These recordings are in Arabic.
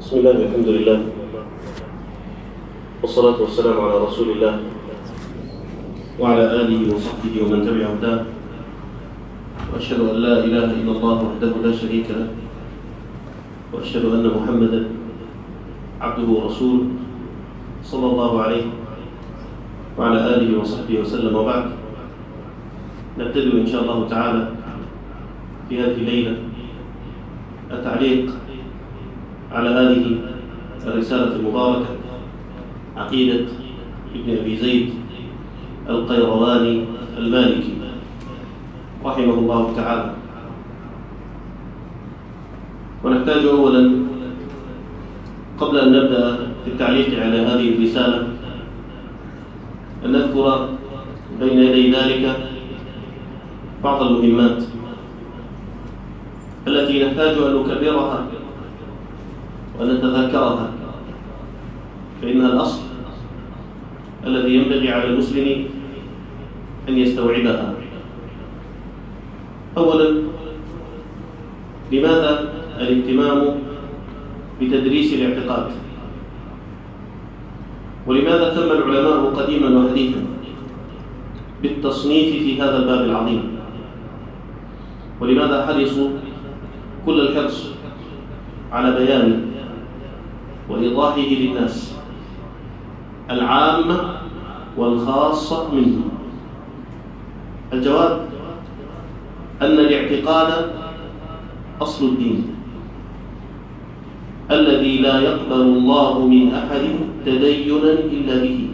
بسم الله والحمد لله والصلاة والسلام على رسول الله وعلى آله وصحبه ومن تبع هداه، وأشهد أن لا إله إلا الله وحده لا شريك له، وأشهد أن محمدا عبده ورسوله صلى الله عليه وعلى آله وصحبه وسلم. وبعد، نبتدئ إن شاء الله تعالى في هذه الليلة التعليق على هذه الرسالة المباركة، عقيدة ابن أبي زيد القيرواني المالكي رحمه الله تعالى. ونحتاج أولا قبل أن نبدأ في التعليق على هذه الرسالة أن نذكر بين يدي ذلك بعض المهمات التي نحتاج أن نكررها ونتذكرها، فإنها الأصل الذي ينبغي على المسلم أن يستوعبها. أولا، لماذا الاهتمام بتدريس الاعتقاد؟ ولماذا اهتم العلماء قديما وحديثا بالتصنيف في هذا الباب العظيم؟ ولماذا حرصوا كل الحرص على بيانه وإيضاحه للناس العامة والخاصة منه؟ الجواب أن الاعتقاد أصل الدين الذي لا يقبل الله من أحد تدينا إلا به،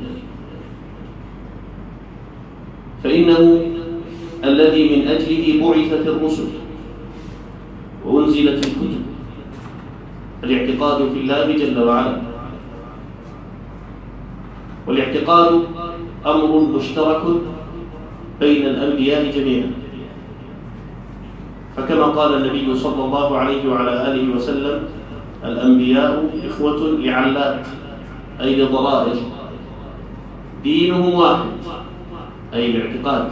فإنه الذي من أجله بعثت الرسل وأنزلت الكتب، الاعتقاد في الله جل وعلا. والاعتقاد أمر مشترك بين الأنبياء جميعا، فكما قال النبي صلى الله عليه وعلى آله وسلم: الأنبياء إخوة لعلات، أي لضرائر، دينهم واحد، أي الاعتقاد،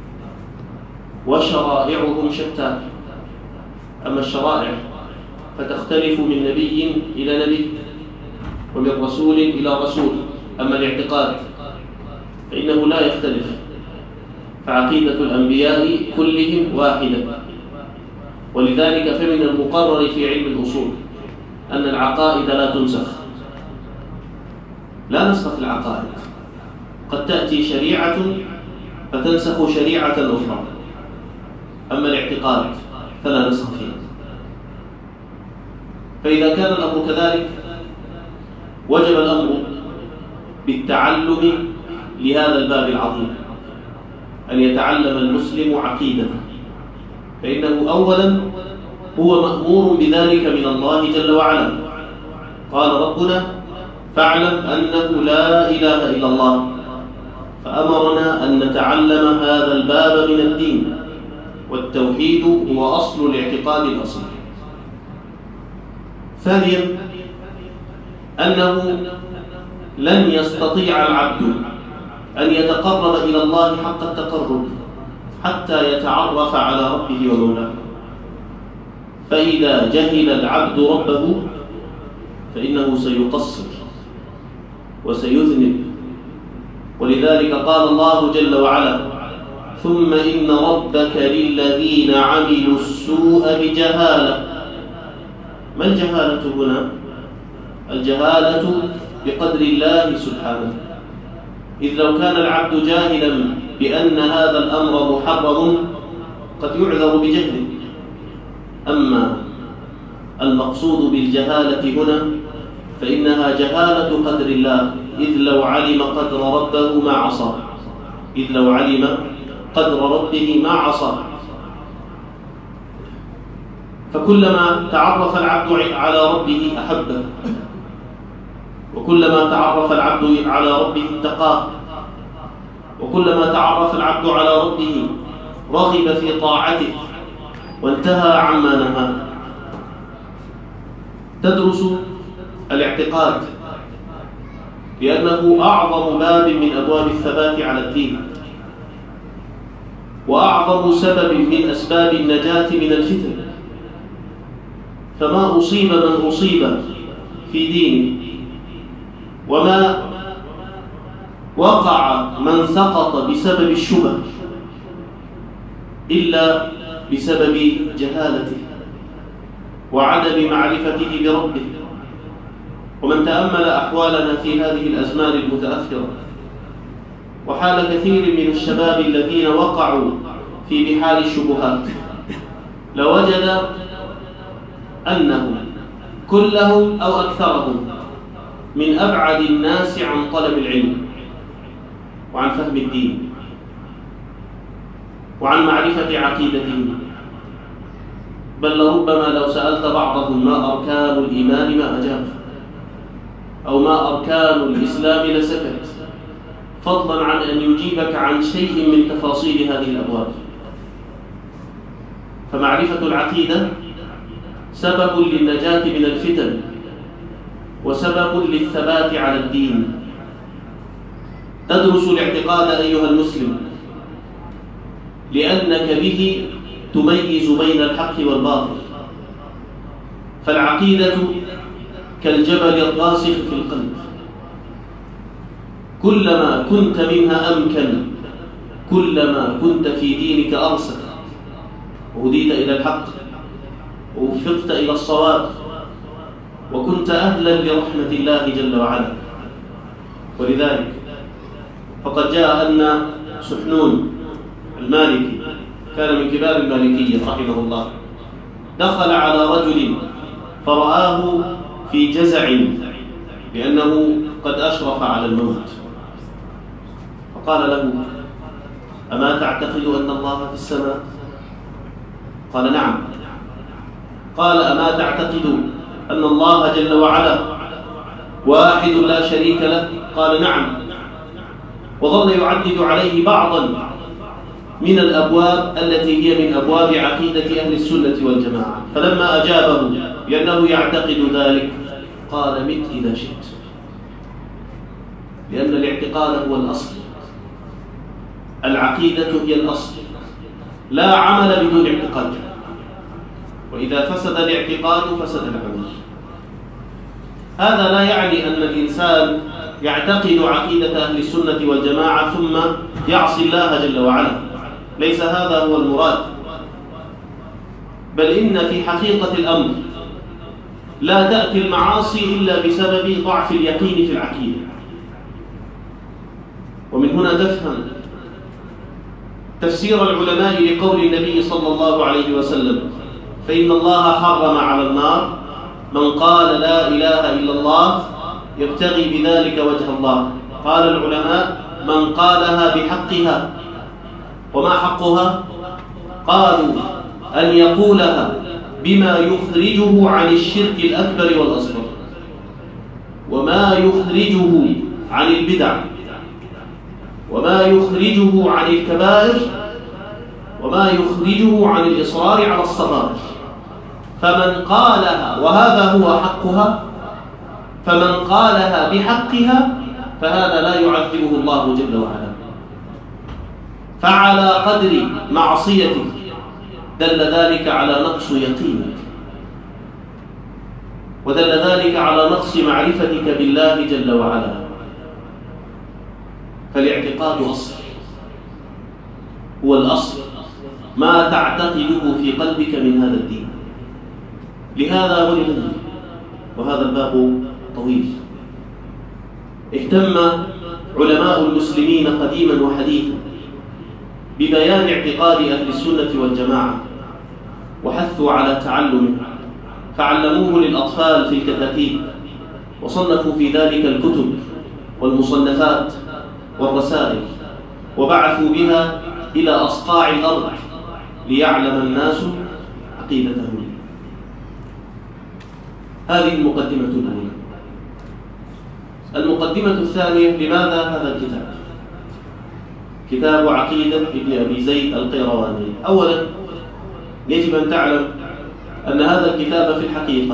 وشرائعهم شتى. أما الشرائع فتختلف من نبي إلى نبي ومن رسول إلى رسول، أما الاعتقاد فإنه لا يختلف، فعقيدة الأنبياء كلهم واحدة. ولذلك فمن المقرر في علم الأصول أن العقائد لا تنسخ، لا نسخ في العقائد، قد تأتي شريعة فتنسخ شريعة أخرى، أما الاعتقاد فلا نسخ فيه. فإذا كان الأمر كذلك وجب الأمر بالتعلم لهذا الباب العظيم، أن يتعلم المسلم عقيدته، فإنه أولا هو مأمور بذلك من الله جل وعلا. قال ربنا: فاعلم أنه لا إله إلا الله، فأمرنا أن نتعلم هذا الباب من الدين، والتوحيد هو أصل الاعتقاد الأصيل. ثانيا، أنه لن يستطيع العبد أن يتقرب إلى الله حق التقرب حتى يتعرف على ربه ومولاه، فإذا جهل العبد ربه فإنه سيقصر وسيذنب. ولذلك قال الله جل وعلا: ثم إن ربك للذين عملوا السوء بجهالة. ما الجهالة هنا؟ الجهالة بقدر الله سبحانه، إذ لو كان العبد جاهلا بأن هذا الأمر محرم قد يعذر بجهله. أما المقصود بالجهالة هنا فإنها جهالة قدر الله، إذ لو علم قدر ربه ما عصى، إذ لو علم قدر ربه ما عصى. فكلما تعرف العبد على ربه أحبه، وكلما تعرف العبد على ربه اتقاه، وكلما تعرف العبد على ربه رغب في طاعته وانتهى عما نهى. تدرس الاعتقاد لأنه أعظم باب من أبواب الثبات على الدين، وأعظم سبب من أسباب النجاة من الفتن. فما أصيب من أصيب في دينه، وما وقع من سقط بسبب الشبه إلا بسبب جهالته وعدم معرفته بربه. ومن تأمل أحوالنا في هذه الأزمان المتأخرة وحال كثير من الشباب الذين وقعوا في بحار الشبهات لوجد أنهم كلهم أو أكثرهم من أبعد الناس عن طلب العلم وعن فهم الدين وعن معرفة عقيدتهم. بل لربما لو سألت بعضهم ما أركان الإيمان ما أجاب، أو ما أركان الإسلام لسكت، فضلا عن أن يجيبك عن شيء من تفاصيل هذه الأبواب. فمعرفة العقيدة سبب للنجاة من الفتن وسبب للثبات على الدين. تدرس الاعتقاد أيها المسلم لأنك به تميز بين الحق والباطل، فالعقيدة كالجبل الراسخ في القلب، كلما كنت منها أمكن كلما كنت في دينك أرسخ، وهديت إلى الحق ووفقت إلى الصواب وكنت أهلا لرحمة الله جل وعلا. ولذلك فقد جاء أن سحنون المالكي كان من كبار المالكية رحمه الله، دخل على رجل فرآه في جزع لأنه قد أشرف على الموت، فقال له: أما تعتقد أن الله في السماء؟ قال: نعم. قال: أما تعتقد أن الله جل وعلا واحد لا شريك له؟ قال: نعم. وظل يعدد عليه بعضا من الأبواب التي هي من أبواب عقيدة أهل السنة والجماعة. فلما أجابه لأنه يعتقد ذلك قال: مت إذا شئت، لأن الاعتقاد هو الأصل، العقيدة هي الأصل، لا عمل بدون اعتقاد، وإذا فسد الاعتقاد فسد العمل. هذا لا يعني أن الإنسان يعتقد عقيدة أهل السنة والجماعة ثم يعصي الله جل وعلا، ليس هذا هو المراد، بل إن في حقيقة الأمر لا تأتي المعاصي إلا بسبب ضعف اليقين في العقيدة. ومن هنا تفهم تفسير العلماء لقول النبي صلى الله عليه وسلم: فإن الله حرم على النار من قال لا إله إلا الله يبتغي بذلك وجه الله. قال العلماء: من قالها بحقها. وما حقها؟ قالوا: أن يقولها بما يخرجه عن الشرك الأكبر والأصغر، وما يخرجه عن البدع، وما يخرجه عن الكبائر، وما يخرجه عن الإصرار على الصغائر. فمن قالها، وهذا هو حقها، فمن قالها بحقها فهذا لا يعذبه الله جل وعلا. فعلى قدر معصيتك دل ذلك على نقص يقينك، ودل ذلك على نقص معرفتك بالله جل وعلا. فالاعتقاد أصل، هو الأصل، ما تعتقده في قلبك من هذا الدين. لهذا ولذلك، وهذا الباب طويل، اهتم علماء المسلمين قديما وحديثا ببيان اعتقاد أهل السنة والجماعة، وحثوا على تعلمه، فعلموه للأطفال في الكتاتيب، وصنفوا في ذلك الكتب والمصنفات والرسائل، وبعثوا بها إلى أصقاع الأرض ليعلم الناس عقيدتهم. هذه المقدمة الأولى. المقدمة الثانية: لماذا هذا الكتاب؟ كتاب عقيدة ابن أبي زيد القيرواني. أولا يجب أن تعلم أن هذا الكتاب في الحقيقة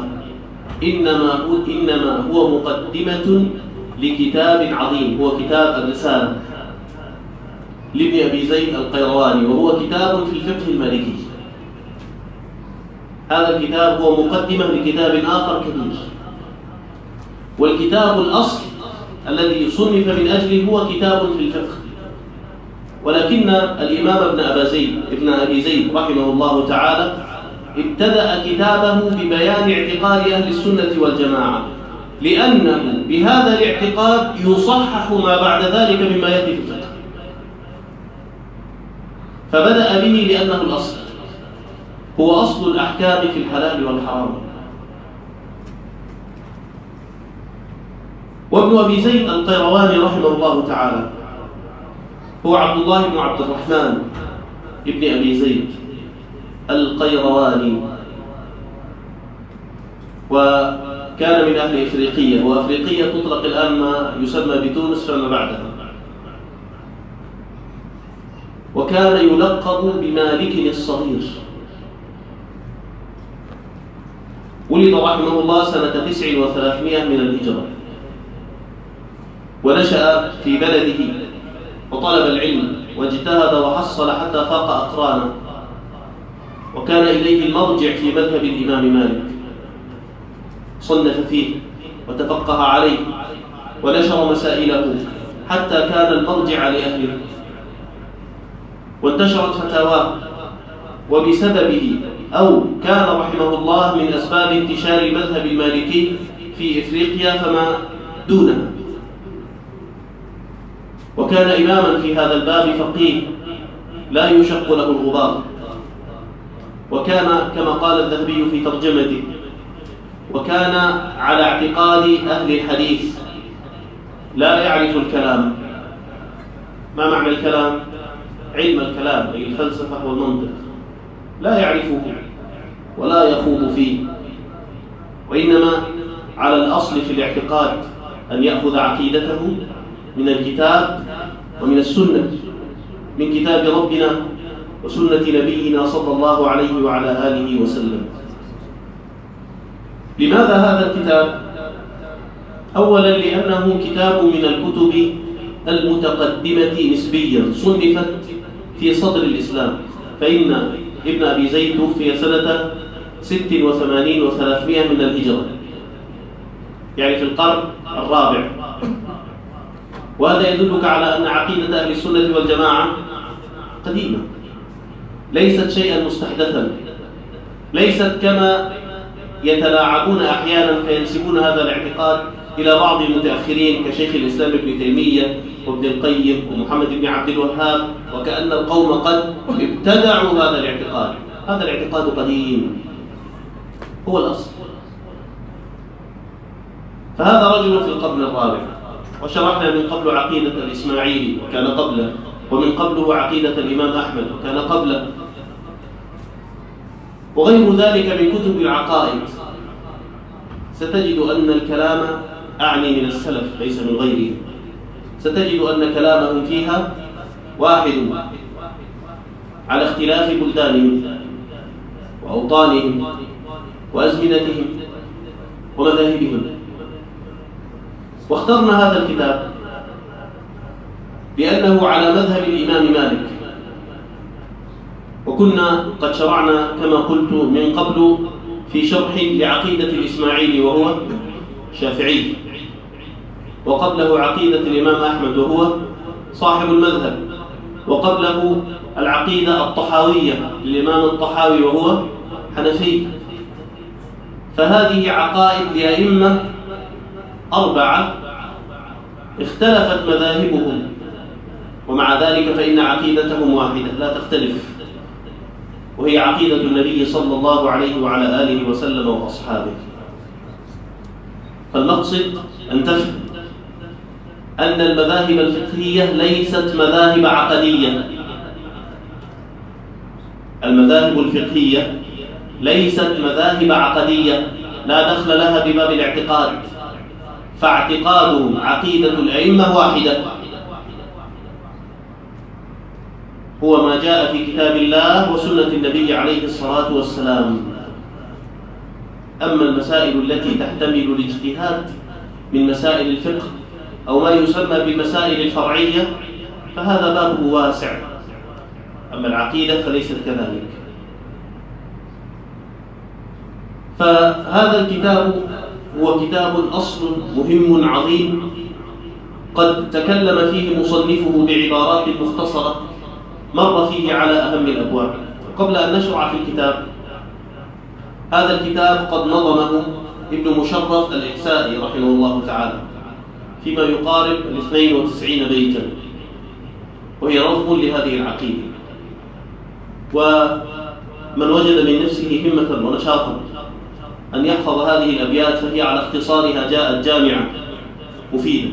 إنما هو مقدمة لكتاب عظيم، هو كتاب الرسالة لابن أبي زيد القيرواني، وهو كتاب في الفقه المالكي. هذا الكتاب هو مقدمة لكتاب آخر كبير والكتاب الأصل الذي صنف من أجله هو كتاب في الفقه. ولكن الإمام ابن أبي زيد رحمه الله تعالى ابتدأ كتابه ببيان اعتقاد أهل السنة والجماعة، لأنه بهذا الاعتقاد يصحح ما بعد ذلك مما يأتي في الفقه. فبدأ به لأنه الأصل، هو أصل الأحكام في الحلال والحرام. وابن أبي زيد القيرواني رحمه الله تعالى هو عبد الله بن عبد الرحمن ابن أبي زيد القيرواني، وكان من أهل إفريقية، وأفريقية تطلق الآن ما يسمى بتونس فما بعدها. وكان يلقب بمالك الصغير. ولد رحمه الله سنة 9 و300 من الهجرة، ونشأ في بلده وطلب العلم واجتهد وحصل حتى فاق أقرانه، وكان إليه المرجع في مذهب الإمام مالك، صنف فيه وتفقه عليه ونشر مسائله حتى كان المرجع لأهله، وانتشرت فتاواه. وبسببه أو كان رحمه الله من أسباب انتشار المذهب المالكي في إفريقيا فما دونها، وكان إماما في هذا الباب فقيه لا يشق له الغبار. وكان كما قال الذهبي في ترجمته، وكان على اعتقاد أهل الحديث لا يعرف الكلام. ما معنى الكلام؟ علم الكلام أي الفلسفة والمنطق، لا يعرفه ولا يخوض فيه، وإنما على الأصل في الاعتقاد أن يأخذ عقيدته من الكتاب ومن السنة، من كتاب ربنا وسنة نبينا صلى الله عليه وعلى آله وسلم. لماذا هذا الكتاب؟ أولا لأنه كتاب من الكتب المتقدمة نسبيا، صنفت في صدر الإسلام، فإن ابن أبي زيد توفي سنة 86 و300 من الهجرة، يعني في القرن الرابع. وهذا يدلك على أن عقيدة أهل السنة والجماعة قديمة، ليست شيئا مستحدثا، ليست كما يتلاعبون أحيانا فينسبون هذا الاعتقاد إلى بعض المتأخرين كشيخ الإسلام ابن تيمية وابن القيم ومحمد بن عبد الوهاب، وكأن القوم قد ابتدعوا هذا الاعتقاد. هذا الاعتقاد قديم، هو الأصل. فهذا رجل في القرن الرابع، وشرحنا من قبل عقيدة الإسماعيلي وكان قبله، ومن قبله عقيدة الإمام أحمد وكان قبله، وغير ذلك من كتب العقائد. ستجد أن الكلام أعني من السلف ليس من غيره، ستجد أن كلامهم فيها واحد على اختلاف بلدانهم وأوطانهم وأزمنتهم ومذاهبهم. واخترنا هذا الكتاب لأنه على مذهب الإمام مالك، وكنا قد شرعنا كما قلت من قبل في شرح لعقيدة الإسماعيلي وهو شافعي، وقبله عقيدة الإمام أحمد وهو صاحب المذهب، وقبله العقيدة الطحاوية للإمام الطحاوي وهو حنفي. فهذه عقائد لأئمة 4 اختلفت مذاهبهم، ومع ذلك فإن عقيدتهم واحدة لا تختلف، وهي عقيدة النبي صلى الله عليه وعلى آله وسلم وأصحابه. فالمقصد أن تفهم أن المذاهب الفقهية ليست مذاهب عقدية. المذاهب الفقهية ليست مذاهب عقدية لا دخل لها بباب الاعتقاد، فاعتقادهم عقيدة الأئمة واحدة، هو ما جاء في كتاب الله وسنة النبي عليه الصلاة والسلام. أما المسائل التي تحتمل الاجتهاد من مسائل الفقه أو ما يسمى بالمسائل الفرعية فهذا بابه واسع، أما العقيدة فليست كذلك. فهذا الكتاب هو كتاب أصل مهم عظيم قد تكلم فيه مصنفه بعبارات مختصرة مر فيه على أهم الأبواب. قبل أن نشرع في الكتاب، هذا الكتاب قد نظمه ابن مشرف الإحسائي رحمه الله تعالى فيما يقارب 92 بيتا، وهي نظم لهذه العقيدة. ومن وجد من نفسه همة ونشاطا أن يحفظ هذه الأبيات فهي على اختصارها جاءت جامعة مفيدة،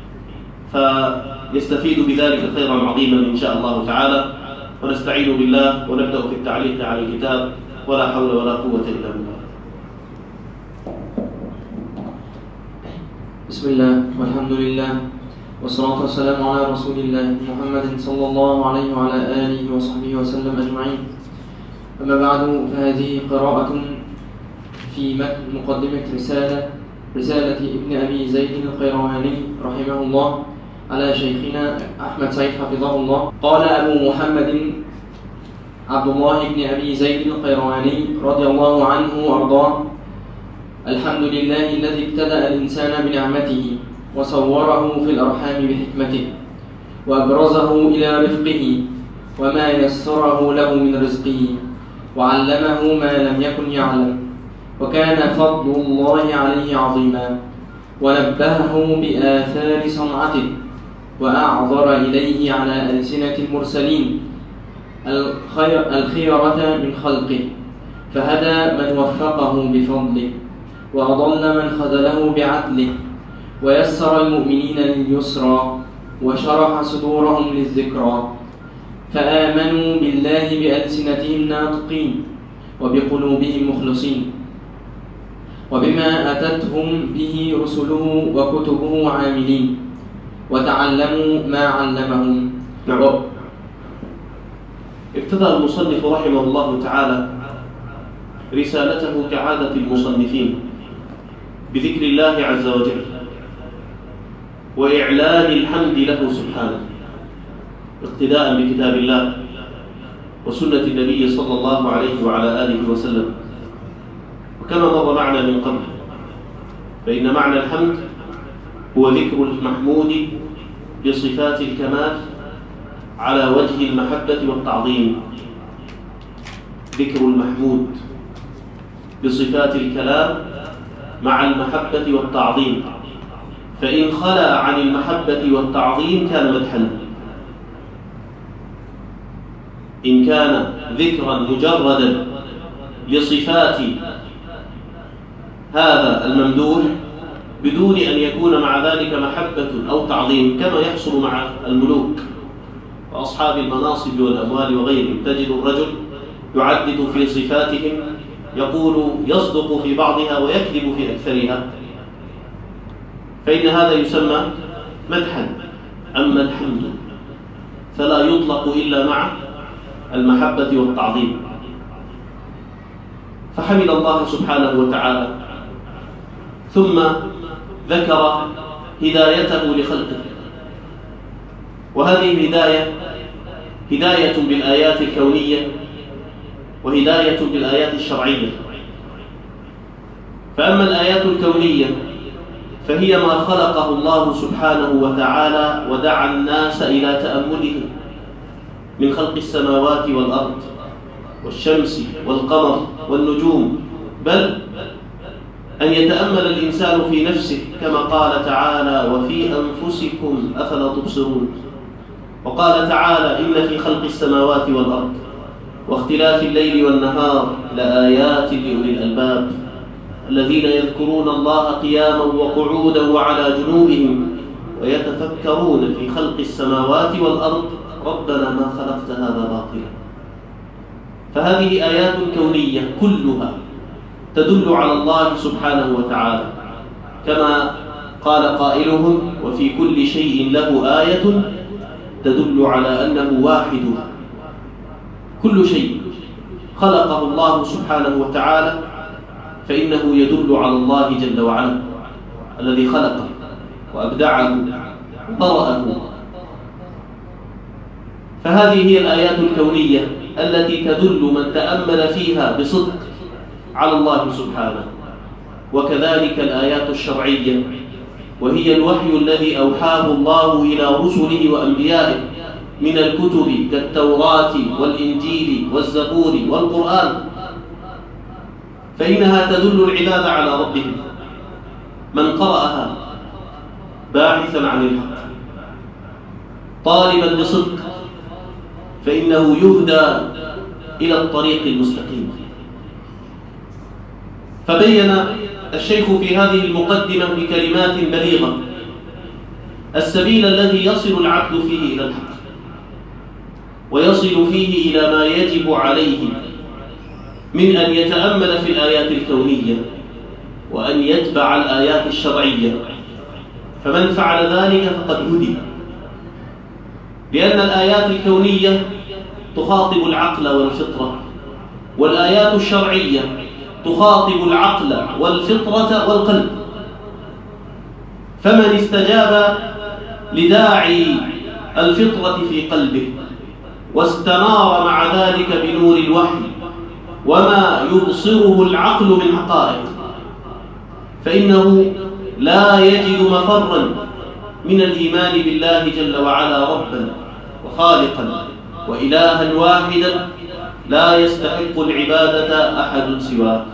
فيستفيد بذلك خيرا عظيما إن شاء الله تعالى. ونستعين بالله ونبدأ في التعليق على الكتاب، ولا حول ولا قوة إلا بالله. بسم الله والحمد لله والصلاة والسلام على رسول الله محمد صلى الله عليه وعلى آله وصحبه وسلم أجمعين. أما بعد، فهذه قراءة في مقدمة رسالة ابن أبي زيد القيرواني رحمه الله على شيخنا أحمد سعيد حفظه الله. قال أبو محمد عبد الله بن أبي زيد القيرواني رضي الله عنه وأرضاه: الحمد لله الذي ابتدأ الإنسان بنعمته وصوره في الأرحام بحكمته وأبرزه إلى رفقه وما يسره له من رزقه وعلمه ما لم يكن يعلم، وكان فضل الله عليه عظيما، ونبهه بآثار صنعته وأعذر إليه على ألسنة المرسلين الخيرة من خلقه، فهدى من وفقه بفضله وأضل من خذله بعدله، ويسر المؤمنين لليسرى وشرح صدورهم للذكرى، فآمنوا بالله بألسنتهم ناطقين وبقلوبهم مخلصين، وبما أتتهم به رسله وكتبه عاملين، وتعلموا ما علمهم. ابتدأ المصنف رحمه الله تعالى رسالته كعادة المصنفين بذكر الله عز وجل وإعلان الحمد له سبحانه، اقتداء بكتاب الله وسنة النبي صلى الله عليه وعلى آله وسلم. وكما مر معنا من قبل، فإن معنى الحمد هو ذكر المحمود بصفات الكمال على وجه المحبة والتعظيم. ذكر المحمود بصفات الكلام مع المحبة والتعظيم، فإن خلأ عن المحبة والتعظيم كان مدحا. إن كان ذكرا مجردا لصفات هذا الممدوح بدون أن يكون مع ذلك محبة أو تعظيم، كما يحصل مع الملوك وأصحاب المناصب والأموال وغيرهم، تجد الرجل يعدد في صفاتهم، يقول يصدق في بعضها ويكذب في أكثرها، فإن هذا يسمى مدحا. أما الحمد فلا يطلق إلا مع المحبة والتعظيم. فحمد الله سبحانه وتعالى، ثم ذكر هدايته لخلقه، وهذه الهداية هداية بالآيات الكونية وهداية بالآيات الشرعية. فأما الآيات الكونية فهي ما خلقه الله سبحانه وتعالى ودعا الناس إلى تأمله من خلق السماوات والأرض والشمس والقمر والنجوم، بل أن يتأمل الإنسان في نفسه كما قال تعالى: وفي أنفسكم أفلا تبصرون. وقال تعالى: إن في خلق السماوات والأرض واختلاف الليل والنهار لآيات لأولي الألباب الذين يذكرون الله قياما وقعودا وعلى جنوبهم ويتفكرون في خلق السماوات والأرض ربنا ما خلقت هذا باطلا. فهذه آيات كونية كلها تدل على الله سبحانه وتعالى، كما قال قائلهم: وفي كل شيء له آية تدل على أنه واحد. كل شيء خلقه الله سبحانه وتعالى فإنه يدل على الله جل وعلا الذي خلقه وأبدعه وطرأه. فهذه هي الآيات الكونية التي تدل من تأمل فيها بصدق على الله سبحانه. وكذلك الآيات الشرعية، وهي الوحي الذي أوحاه الله إلى رسله وأنبيائه من الكتب كالتوراة والإنجيل والزبور والقرآن، فإنها تدل العباد على ربهم. من قرأها باحثا عن الحق طالبا بصدق فإنه يهدى إلى الطريق المستقيم. فبين الشيخ في هذه المقدمة بكلمات بليغة السبيل الذي يصل العبد فيه إلى الحق، ويصل فيه إلى ما يجب عليه من أن يتأمل في الآيات الكونية وأن يتبع الآيات الشرعية، فمن فعل ذلك فقد هدي، لأن الآيات الكونية تخاطب العقل والفطرة، والآيات الشرعية تخاطب العقل والفطرة والقلب. فمن استجاب لداعي الفطرة في قلبه واستنار مع ذلك بنور الوحي وما يبصره العقل من حقائق، فإنه لا يجد مفرا من الإيمان بالله جل وعلا ربا وخالقا وإلها واحدا لا يستحق العبادة أحد سواه.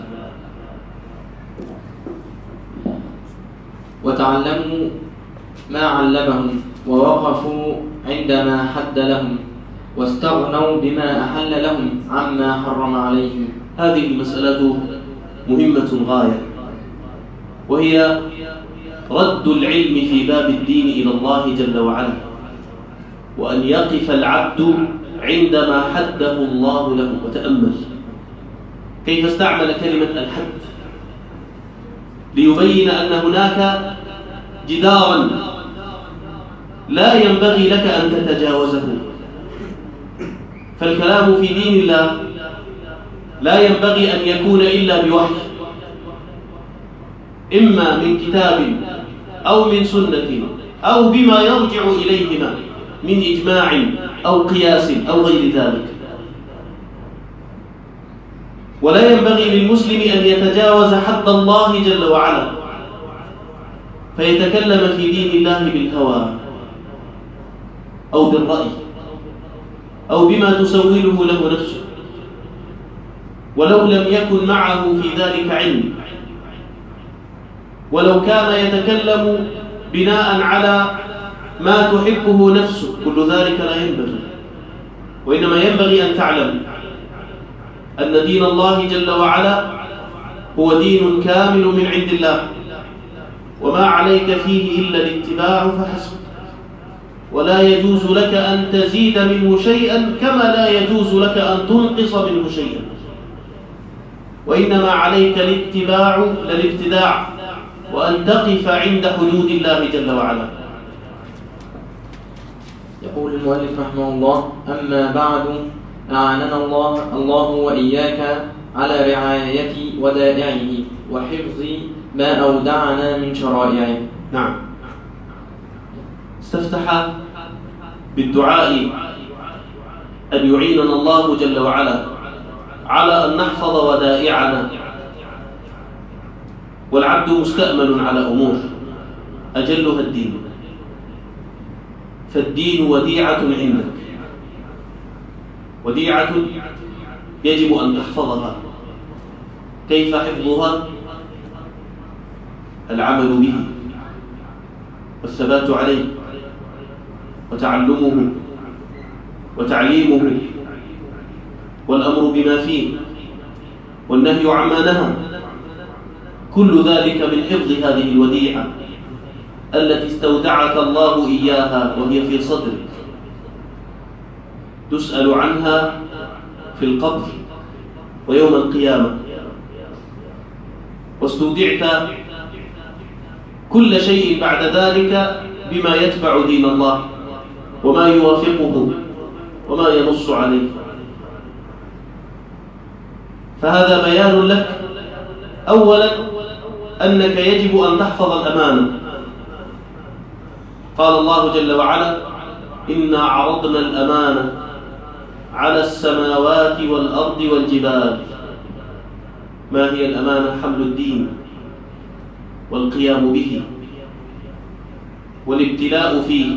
وتعلموا ما علمهم ووقفوا عندما حد لهم واستغنوا بما أحل لهم عما حرم عليهم. هذه المسألة مهمة غاية، وهي رد العلم في باب الدين إلى الله جل وعلا، وأن يقف العبد عندما حده الله له. وتأمل كيف استعمل كلمة الحد ليبين أن هناك جدارا لا ينبغي لك أن تتجاوزه. فالكلام في دين الله لا ينبغي أن يكون إلا بوحي، إما من كتاب أو من سنة أو بما يرجع إليهما من إجماع أو قياس أو غير ذلك. ولا ينبغي للمسلم أن يتجاوز حد الله جل وعلا فيتكلم في دين الله بالهوى أو بالرأي أو بما تسوله له نفسه، ولو لم يكن معه في ذلك علم، ولو كان يتكلم بناء على ما تحبه نفسه، كل ذلك لا ينبغي. وإنما ينبغي أن تعلم أن دين الله جل وعلا هو دين كامل من عند الله، وما عليك فيه إلا الاتباع فحسب، ولا يجوز لك أن تزيد منه شيئا كما لا يجوز لك أن تنقص منه شيئا، وإنما عليك الاتباع لا الابتداع، وأن تقف عند حدود الله جل وعلا. يقول المؤلف رحمه الله: أما بعد، أعاننا الله وإياك على رعاية ودائعه وحفظ ما أودعنا من شرائعه. نعم، استفتح بالدعاء أن يعيننا الله جل وعلا على أن نحفظ ودائعنا، والعبد مستأمن على أمور أجلها الدين، فالدين وديعة عندك، وديعة يجب أن تحفظها. كيف حفظها؟ العمل به والثبات عليه وتعلمه وتعليمه والأمر بما فيه والنهي عما نهى، كل ذلك من حفظ هذه الوديعة التي استودعك الله إياها وهي في صدرك، تسأل عنها في القبر ويوم القيامة. واستودعت كل شيء بعد ذلك بما يتبع دين الله وما يوافقه وما ينص عليه. فهذا بيان لك أولا أنك يجب أن تحفظ الأمانة. قال الله جل وعلا: إنا عرضنا الأمانة على السماوات والأرض والجبال. ما هي الأمانة؟ حمل الدين والقيام به والابتلاء فيه.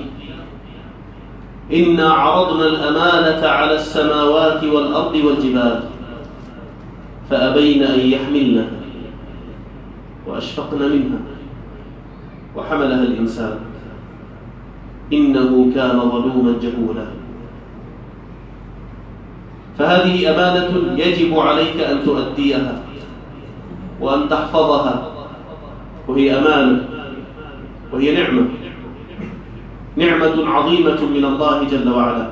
إنا عرضنا الأمانة على السماوات والأرض والجبال فأبين أن يحملنها وأشفقن منها وحملها الإنسان إنه كان ظلوما جهولا. فهذه أمانة يجب عليك أن تؤديها وأن تحفظها، وهي أمانة وهي نعمة عظيمة من الله جل وعلا،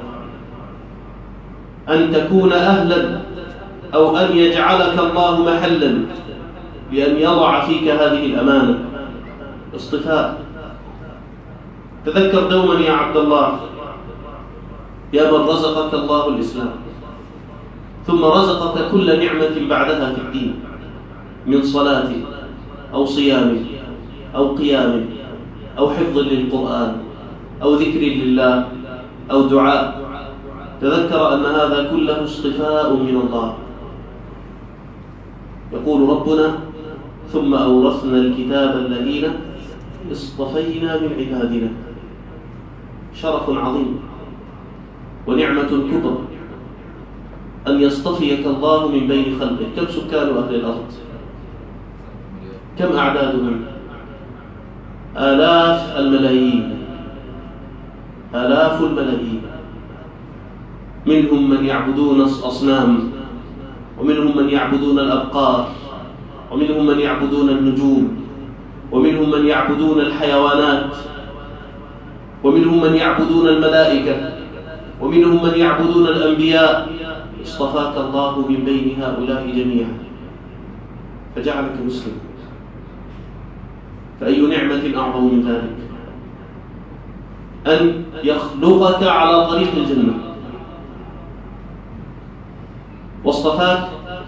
أن تكون أهلا أو أن يجعلك الله محلا بأن يضع فيك هذه الأمانة. اصطفاء. تذكر دوما يا عبد الله، يا من رزقك الله الإسلام ثم رزقك كل نعمة بعدها في الدين، من صلاة أو صيام أو قيام أو حفظ للقرآن أو ذكر لله أو دعاء. تذكر أن هذا كله اصطفاء من الله. يقول ربنا: ثم أورثنا الكتاب الذين اصطفينا من عبادنا. شرف عظيم ونعمة كبرى أن يصطفيك الله من بين خلقه. كم سكان أهل الأرض؟ كم أعدادهم؟ آلاف الملايين، آلاف الملايين. منهم من يعبدون الأصنام، ومنهم من يعبدون الأبقار، ومنهم من يعبدون النجوم، ومنهم من يعبدون الحيوانات، ومنهم من يعبدون الملائكة، ومنهم من يعبدون الأنبياء. اصطفاك الله من بين هؤلاء جميعا فجعلك مسلم. فأي نعمة أعظم من ذلك؟ أن يخلقك على طريق الجنة، واصطفاك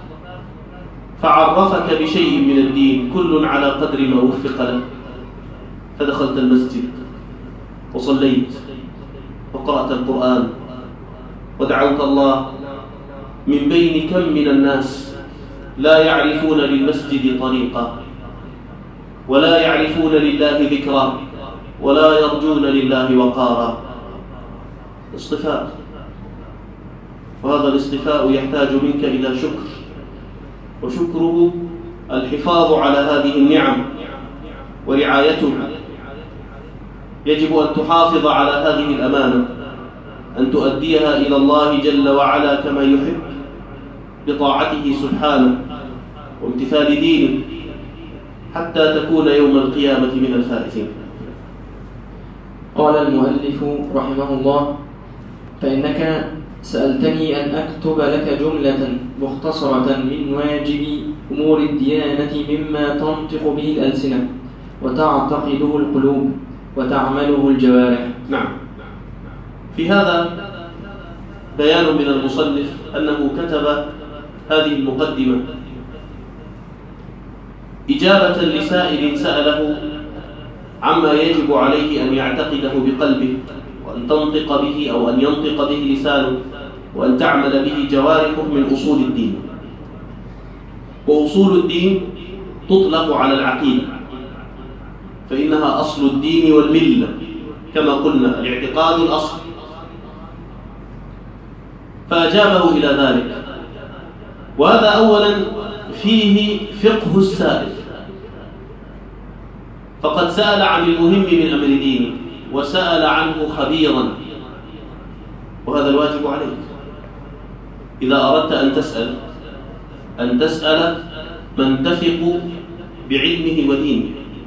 فعرفك بشيء من الدين، كل على قدر ما وفق له. فدخلت المسجد وصليت وقرأت القرآن ودعوت الله من بين كم من الناس لا يعرفون للمسجد طريقا، ولا يعرفون لله ذكرا، ولا يرجون لله وقارا. اصطفاء. وهذا الاصطفاء يحتاج منك إلى شكر، وشكره الحفاظ على هذه النعم ورعايتها. يجب أن تحافظ على هذه الأمانة، أن تؤديها إلى الله جل وعلا كما يحب، بطاعته سبحانه وامتثال دينه، حتى تكون يوم القيامة من الفائزين. قال المؤلف رحمه الله: فإنك سألتني أن أكتب لك جملة مختصرة من واجب أمور الديانة مما تنطق به الألسنة وتعتقده القلوب وتعمله الجوارح. نعم. في هذا بيان من المصنف أنه كتب هذه المقدمة إجابة لسائل سأله عما يجب عليه أن يعتقده بقلبه، وأن تنطق به أو أن ينطق به لسانه، وأن تعمل به جوارحه من أصول الدين. وأصول الدين تطلق على العقيدة، فإنها أصل الدين والملة كما قلنا، الاعتقاد الأصل. فأجابه إلى ذلك. وهذا أولا فيه فقه السائل، فقد سأل عن المهم من أمر دينه وسأل عنه خبيرا، وهذا الواجب عليك. إذا أردت أن تسأل من تثق بعلمه ودينه،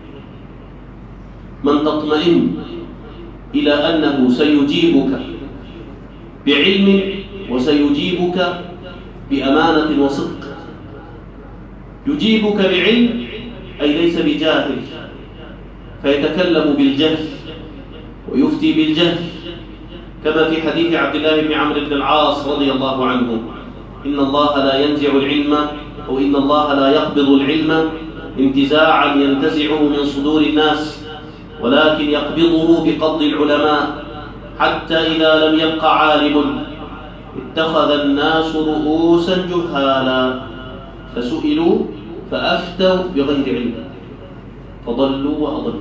من تطمئن إلى أنه سيجيبك بعلم وسيجيبك بأمانة وصدق. يجيبك بعلم أي ليس بجاهل فيتكلم بالجهل ويفتي بالجهل، كما في حديث عبد الله بن عمرو بن العاص رضي الله عنه: إن الله لا ينزع العلم، أو إن الله لا يقبض العلم انتزاعا ينتزعه من صدور الناس، ولكن يقبضه بقبض العلماء، حتى إذا لم يبق عالم اتخذ الناس رؤوسا جهالا فسئلوا فأفتوا بغير علم. فضلوا وأضلوا.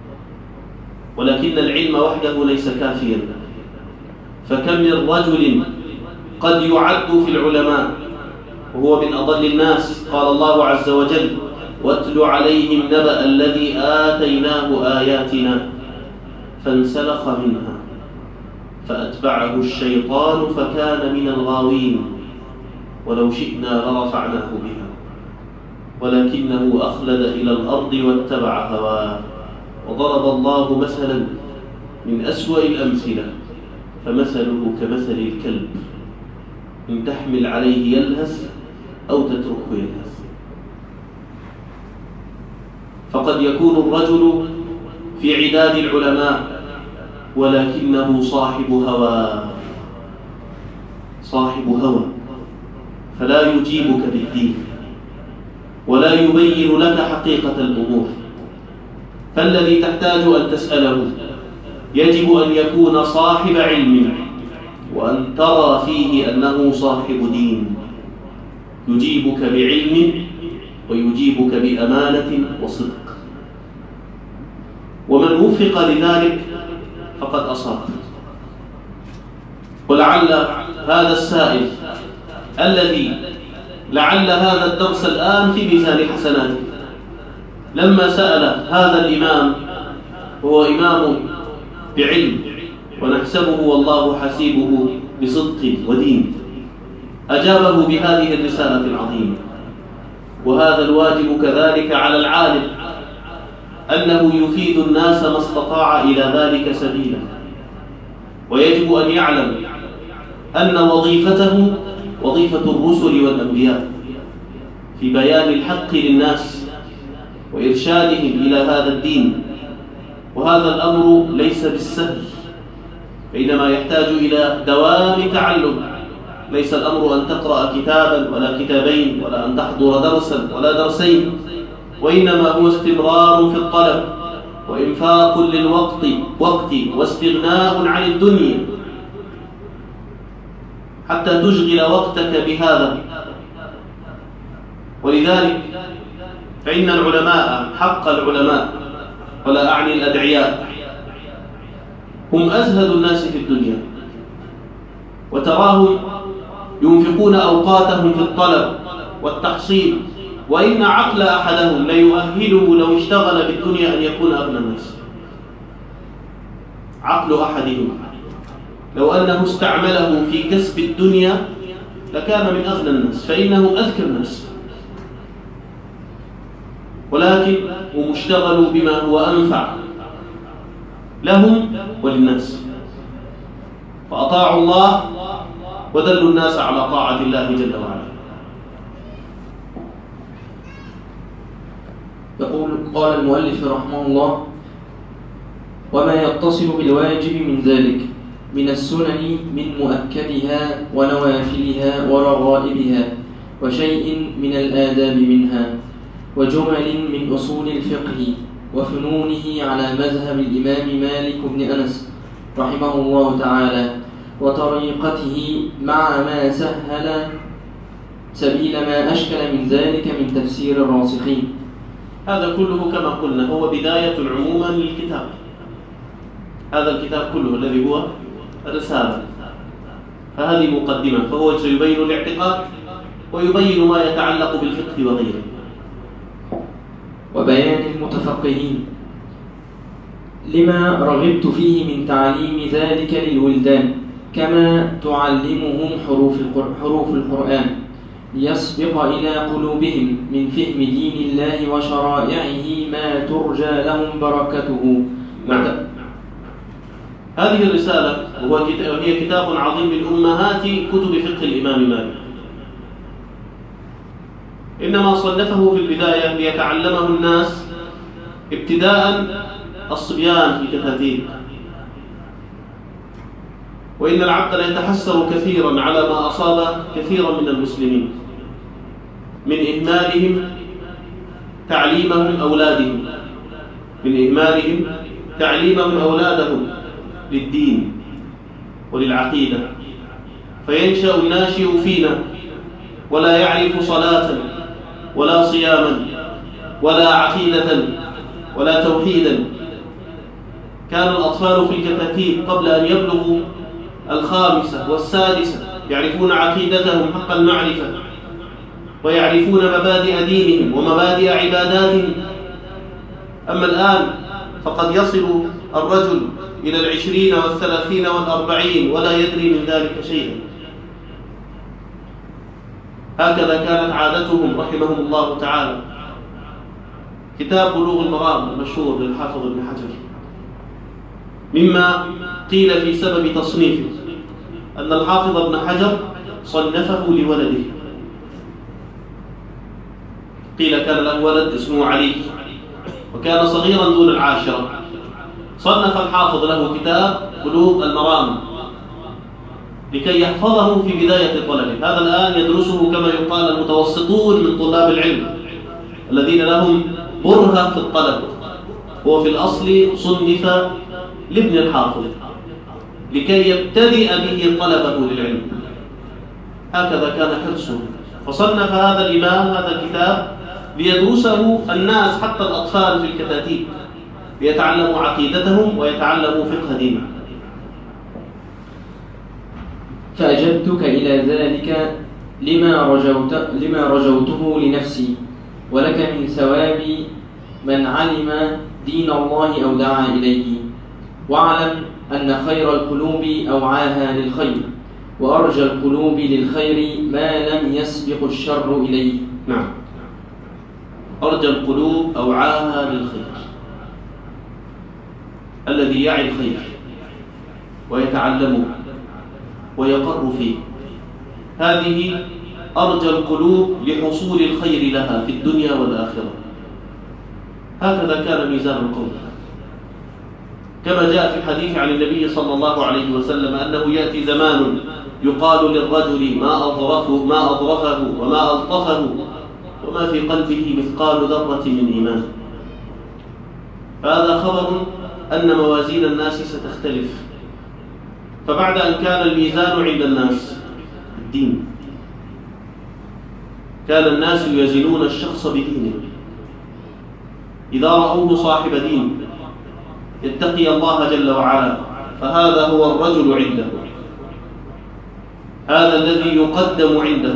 ولكن العلم وحده ليس كافيا، فكم من رجل قد يعد في العلماء وهو من أضل الناس. قال الله عز وجل: واتل عليهم نبأ الذي آتيناه آياتنا فانسلخ منها فأتبعه الشيطان فكان من الغاوين ولو شئنا لرفعناه بها ولكنه أخلد إلى الأرض واتبع هواه. وضرب الله مثلا من أسوأ الأمثلة فمثله كمثل الكلب إن تحمل عليه يلهث أو تتركه يلهث. فقد يكون الرجل في عداد العلماء ولكنه صاحب هوى فلا يجيبك بالدين ولا يبين لك حقيقة الأمور. فالذي تحتاج أن تسأله يجب أن يكون صاحب علم وأن ترى فيه أنه صاحب دين، يجيبك بعلم ويجيبك بأمانة وصدق. ومن وفق لذلك فقد أصاب. ولعل هذا السائل الذي لعل هذا الدرس الآن في ميزان حسناته لما سأل هذا الإمام وهو إمام بعلم ونحسبه والله حسيبه بصدق ودين، أجابه بهذه الرسالة العظيمة. وهذا الواجب كذلك على العالم أنه يفيد الناس ما استطاع إلى ذلك سبيلا. ويجب أن يعلم أن وظيفته وظيفة الرسل والأنبياء في بيان الحق للناس وإرشادهم إلى هذا الدين. وهذا الأمر ليس بالسهل، فإنما يحتاج إلى دوام تعلم. ليس الأمر أن تقرأ كتابا ولا كتابين ولا أن تحضر درسا ولا درسين، وإنما هو استمرار في الطلب وإنفاق للوقت واستغناء عن الدنيا حتى تشغل وقتك بهذا. ولذلك فإن العلماء حق العلماء، ولا أعني الأدعياء، هم أزهد الناس في الدنيا، وتراهم ينفقون أوقاتهم في الطلب والتحصيل، وإن عقل أحدهم ليؤهله لو اشتغل بالدنيا أن يكون أغنى الناس. عقل أحدهم لو أنه استعمله في كسب الدنيا لكان من أغنى الناس، فإنه أذكى الناس، ولكن هم اشتغلوا بما هو أنفع لهم وللناس، فأطاعوا الله ودلوا الناس على طاعة الله جل وعلا. يقول قال المؤلف رحمه الله: وما يتصل بالواجب من ذلك من السنن من مؤكدها ونوافلها ورغائبها وشيء من الآداب منها وجمل من أصول الفقه وفنونه على مذهب الإمام مالك بن أنس رحمه الله تعالى وطريقته مع ما سهل سبيل ما أشكل من ذلك من تفسير الراسخين. هذا كله كما قلنا هو بداية عموما للكتاب. هذا الكتاب كله الذي هو الرسالة، فهذه مقدمة، فهو سيبين الاعتقاد ويبين ما يتعلق بالفقه وغيره وبيان المتفقهين لما رغبت فيه من تعليم ذلك للولدان كما تعلمهم حروف القرآن ليسبق إلى قلوبهم من فهم دين الله وشرائعه ما ترجى لهم بركته. هذه الرسالة هي كتاب عظيم من أمهات كتب فقه الإمام مالك، إنما صنفه في البداية ليتعلمه الناس ابتداء الصبيان في كتاتيب، وإن العبد ليتحسر كثيرا على ما أصاب كثيرا من المسلمين من إهمالهم تعليمهم أولادهم للدين وللعقيدة، فينشأ الناشئ فينا ولا يعرف صلاة ولا صياما ولا عقيدة ولا توحيدا. كان الأطفال في الكتاتيب قبل أن يبلغوا 5 و6 يعرفون عقيدتهم حق المعرفة، ويعرفون مبادئ دينهم ومبادئ عباداتهم. أما الآن فقد يصل الرجل إلى 20 و30 و40 ولا يدري من ذلك شيئا. هكذا كانت عادتهم رحمهم الله تعالى. كتاب بلوغ المرام المشهور للحافظ ابن حجر، مما قيل في سبب تصنيفه أن الحافظ ابن حجر صنفه لولده. قيل كان له ولد اسمه علي وكان صغيرا دون 10. صنف الحافظ له كتاب بلوغ المرام لكي يحفظه في بداية طلبه. هذا الآن يدرسه كما يقال المتوسطون من طلاب العلم الذين لهم برهة في الطلب. هو في الأصل صنف لابن الحافظ لكي يبتدئ به طلبه للعلم. هكذا كان حرصه، فصنف هذا الإمام هذا الكتاب ليدرسه الناس حتى الأطفال في الكتاتيب، ليتعلموا عقيدتهم ويتعلموا فقه دينهم. فأجبتك إلى ذلك لما رجوته لنفسي، ولك من ثواب من علم دين الله أو دعا إليه. واعلم أن خير القلوب أوعاها للخير، وأرجى القلوب للخير ما لم يسبق الشر إليه. نعم، أرجى القلوب أوعاها للخير، الذي يعي الخير ويتعلمه ويقر فيه، هذه أرجى القلوب لحصول الخير لها في الدنيا والآخرة. هكذا كان ميزان القول، كما جاء في الحديث عن النبي صلى الله عليه وسلم أنه يأتي زمان يقال للرجل ما أظرفه وما ألطفه وما في قلبه مثقال ذرة من إيمان. هذا خبر أن موازين الناس ستختلف. فبعد أن كان الميزان عند الناس الدين، كان الناس يوازنون الشخص بدينه. إذا رأوه صاحب دين يتقي الله جل وعلا فهذا هو الرجل عنده، هذا الذي يقدم عنده.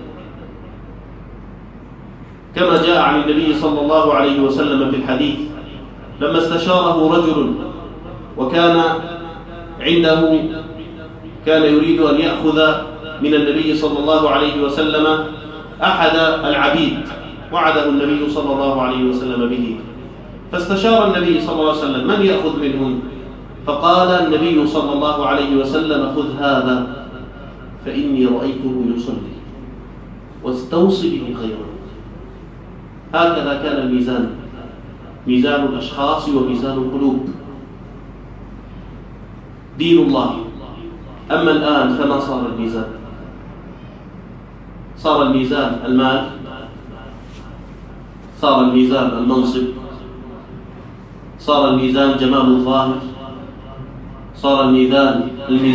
كما جاء عن النبي صلى الله عليه وسلم في الحديث لما استشاره رجل وكان عنده كان يريد أن يأخذ من النبي صلى الله عليه وسلم أحد العبيد، وعده النبي صلى الله عليه وسلم به، فاستشار النبي صلى الله عليه وسلم من يأخذ منهم؟ فقال النبي صلى الله عليه وسلم خذ هذا فإني رأيته يصلي واستوصي به خيرا. هكذا كان الميزان، ميزان الأشخاص وميزان القلوب دين الله. أما الآن فما صار الميزان؟ صار الميزان المال، صار الميزان المنصب، صار الميزان جمال الظاهر، صار الميزان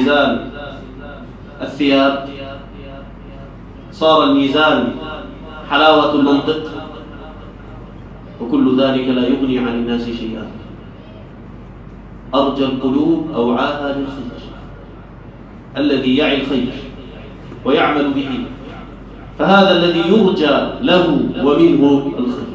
الثياب، صار الميزان حلاوة المنطق، وكل ذلك لا يغني عن الناس شيئا. أرجى القلوب أوعاها للخير، الذي يعي الخير ويعمل به، فهذا الذي يرجى له ومنه الخير.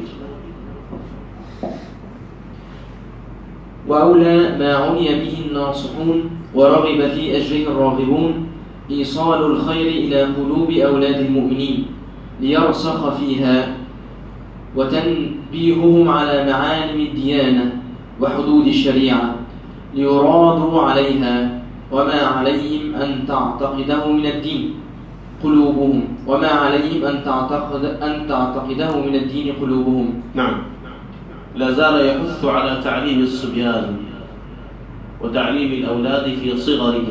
وأولى ما عني به الناصحون ورغب في أجره الراغبون إيصال الخير إلى قلوب أولاد المؤمنين ليرسخ فيها، وتنبيههم على معالم الديانة وحدود الشريعة ليرادوا عليها، وما عليهم أن تعتقده من الدين قلوبهم من الدين قلوبهم. نعم، لا زال يحث على تعليم الصبيان وتعليم الأولاد في صغرهم.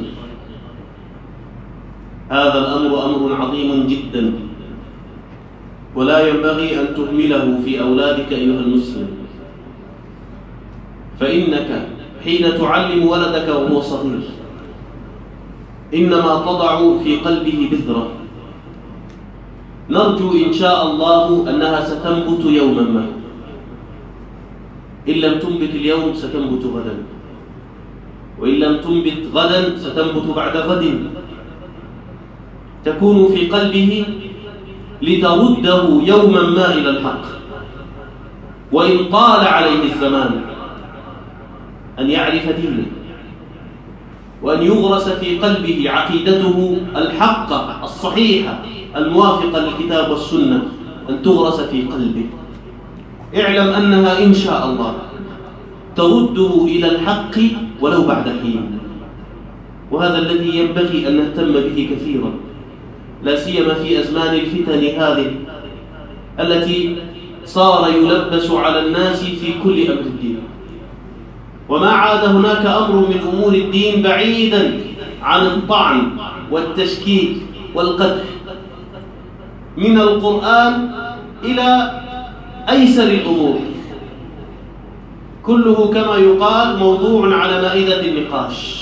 هذا الأمر أمر عظيم جدا، ولا ينبغي أن تهمله في أولادك أيها المسلم، فإنك حين تعلم ولدك وهو صغير إنما تضع في قلبه بذرة نرجو إن شاء الله أنها ستنبت يوما ما. إن لم تنبت اليوم ستنبت غدا، وإن لم تنبت غدا ستنبت بعد غد، تكون في قلبه لترده يوما ما إلى الحق، وإن طال عليه الزمان أن يعرف دينه، وأن يغرس في قلبه عقيدته الحقة الصحيحة الموافقة للكتاب والسنة، أن تغرس في قلبه. اعلم أنها إن شاء الله ترده إلى الحق ولو بعد حين، وهذا الذي ينبغي أن نهتم به كثيرا، لا سيما في أزمان الفتن هذه التي صار يلبس على الناس في كل أمر الدين، وما عاد هناك أمر من أمور الدين بعيدا عن الطعن والتشكيك والقدح، من القرآن إلى أيسر الأمور، كله كما يقال موضوع على مائدة النقاش،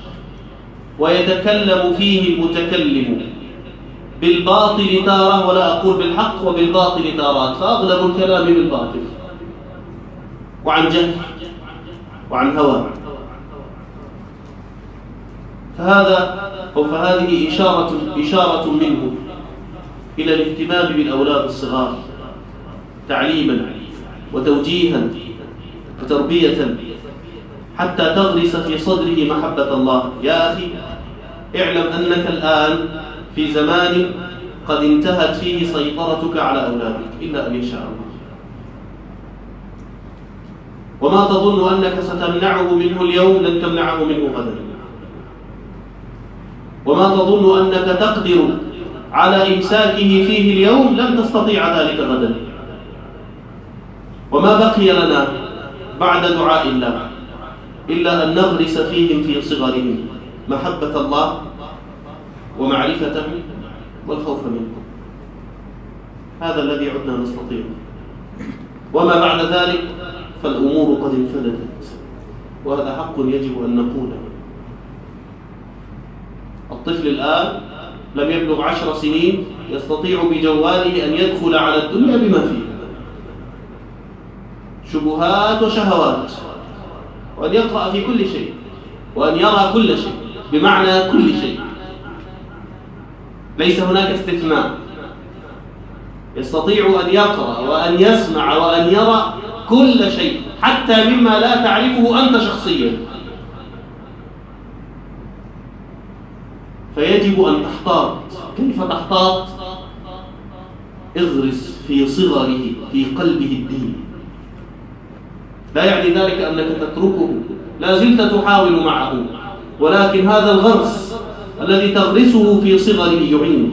ويتكلم فيه المتكلم بالباطل تارة، ولا أقول بالحق، وبالباطل تارات، فأغلب الكلام بالباطل وعن جهل وعن هوى. فهذه إشارة منه إلى الاهتمام بالأولاد الصغار تعليما وتوجيها وتربية، حتى تغرس في صدره محبة الله. يا أخي اعلم أنك الآن في زمان قد انتهت فيه سيطرتك على أولادك إلا أن يشاء الله، وما تظن أنك ستمنعه منه اليوم لن تمنعه منه غدا، وما تظن أنك تقدر على إمساكه فيه اليوم لن تستطيع ذلك غدا. وما بقي لنا بعد دعاء الله إلا أن نغرس فيهم في صغرهم محبة الله ومعرفته والخوف منه، هذا الذي عدنا نستطيع. وما بعد ذلك فالأمور قد انفلتت، وهذا حق يجب أن نقوله. الطفل الآن لم يبلغ 10 سنين يستطيع بجواله أن يدخل على الدنيا بما فيها شبهات وشهوات، وأن يقرأ في كل شيء، وأن يرى كل شيء، بمعنى كل شيء، ليس هناك استثناء. يستطيع أن يقرأ وأن يسمع وأن يرى كل شيء، حتى مما لا تعرفه أنت شخصيا. فيجب أن تحتاط. كيف تحتاط؟ اغرس في صغره في قلبه الدين. لا يعني ذلك أنك تتركه، لا زلت تحاول معه، ولكن هذا الغرس الذي تغرسه في صغره يعينك.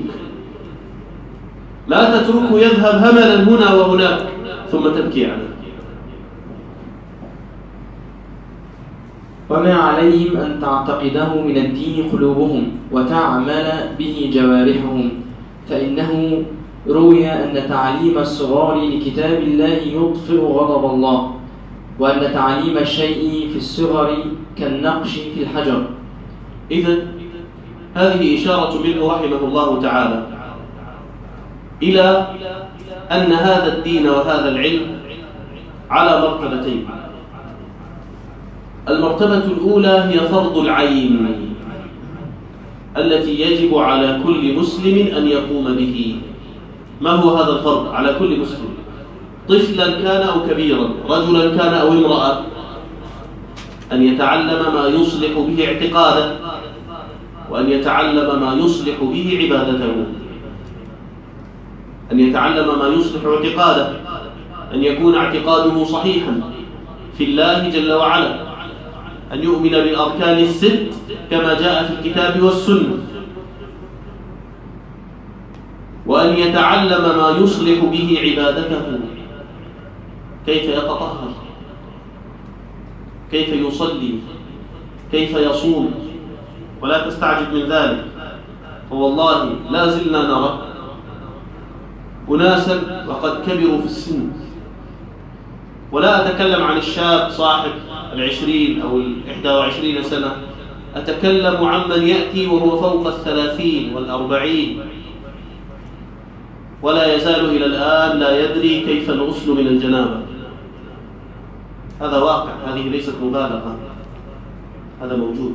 لا تتركه يذهب هملا هنا وهناك ثم تبكي عليه. وما عليهم أن تعتقده من الدين قلوبهم وتعمل به جوارحهم، فإنه روي أن تعليم الصغار لكتاب الله يطفئ غضب الله، وأن تعليم الشيء في الصغر كالنقش في الحجر. إذن هذه إشارة منه رحمه الله تعالى إلى أن هذا الدين وهذا العلم على مرتبتين. المرتبة الأولى هي فرض العين التي يجب على كل مسلم أن يقوم به. ما هو هذا الفرض على كل مسلم؟ طفلا كان أو كبيرا، رجلا كان أو امرأة، أن يتعلم ما يصلح به اعتقاده، وأن يتعلم ما يصلح به عبادته. أن يتعلم ما يصلح اعتقاده، أن يكون اعتقاده صحيحا في الله جل وعلا، أن يؤمن بالأركان الست كما جاء في الكتاب والسنة، وأن يتعلم ما يصلح به عبادته، كيف يتطهر، كيف يصلي، كيف يصوم. ولا تستعجب من ذلك، فوالله لا زلنا نرى أناسا وقد كبروا في السن، ولا أتكلم عن الشاب صاحب 20 أو 21 سنة، أتكلم عمن يأتي وهو فوق 30 و40 ولا يزال إلى الآن لا يدري كيف الغسل من الجنابة. هذا واقع، هذه ليست مبالغة، هذا موجود.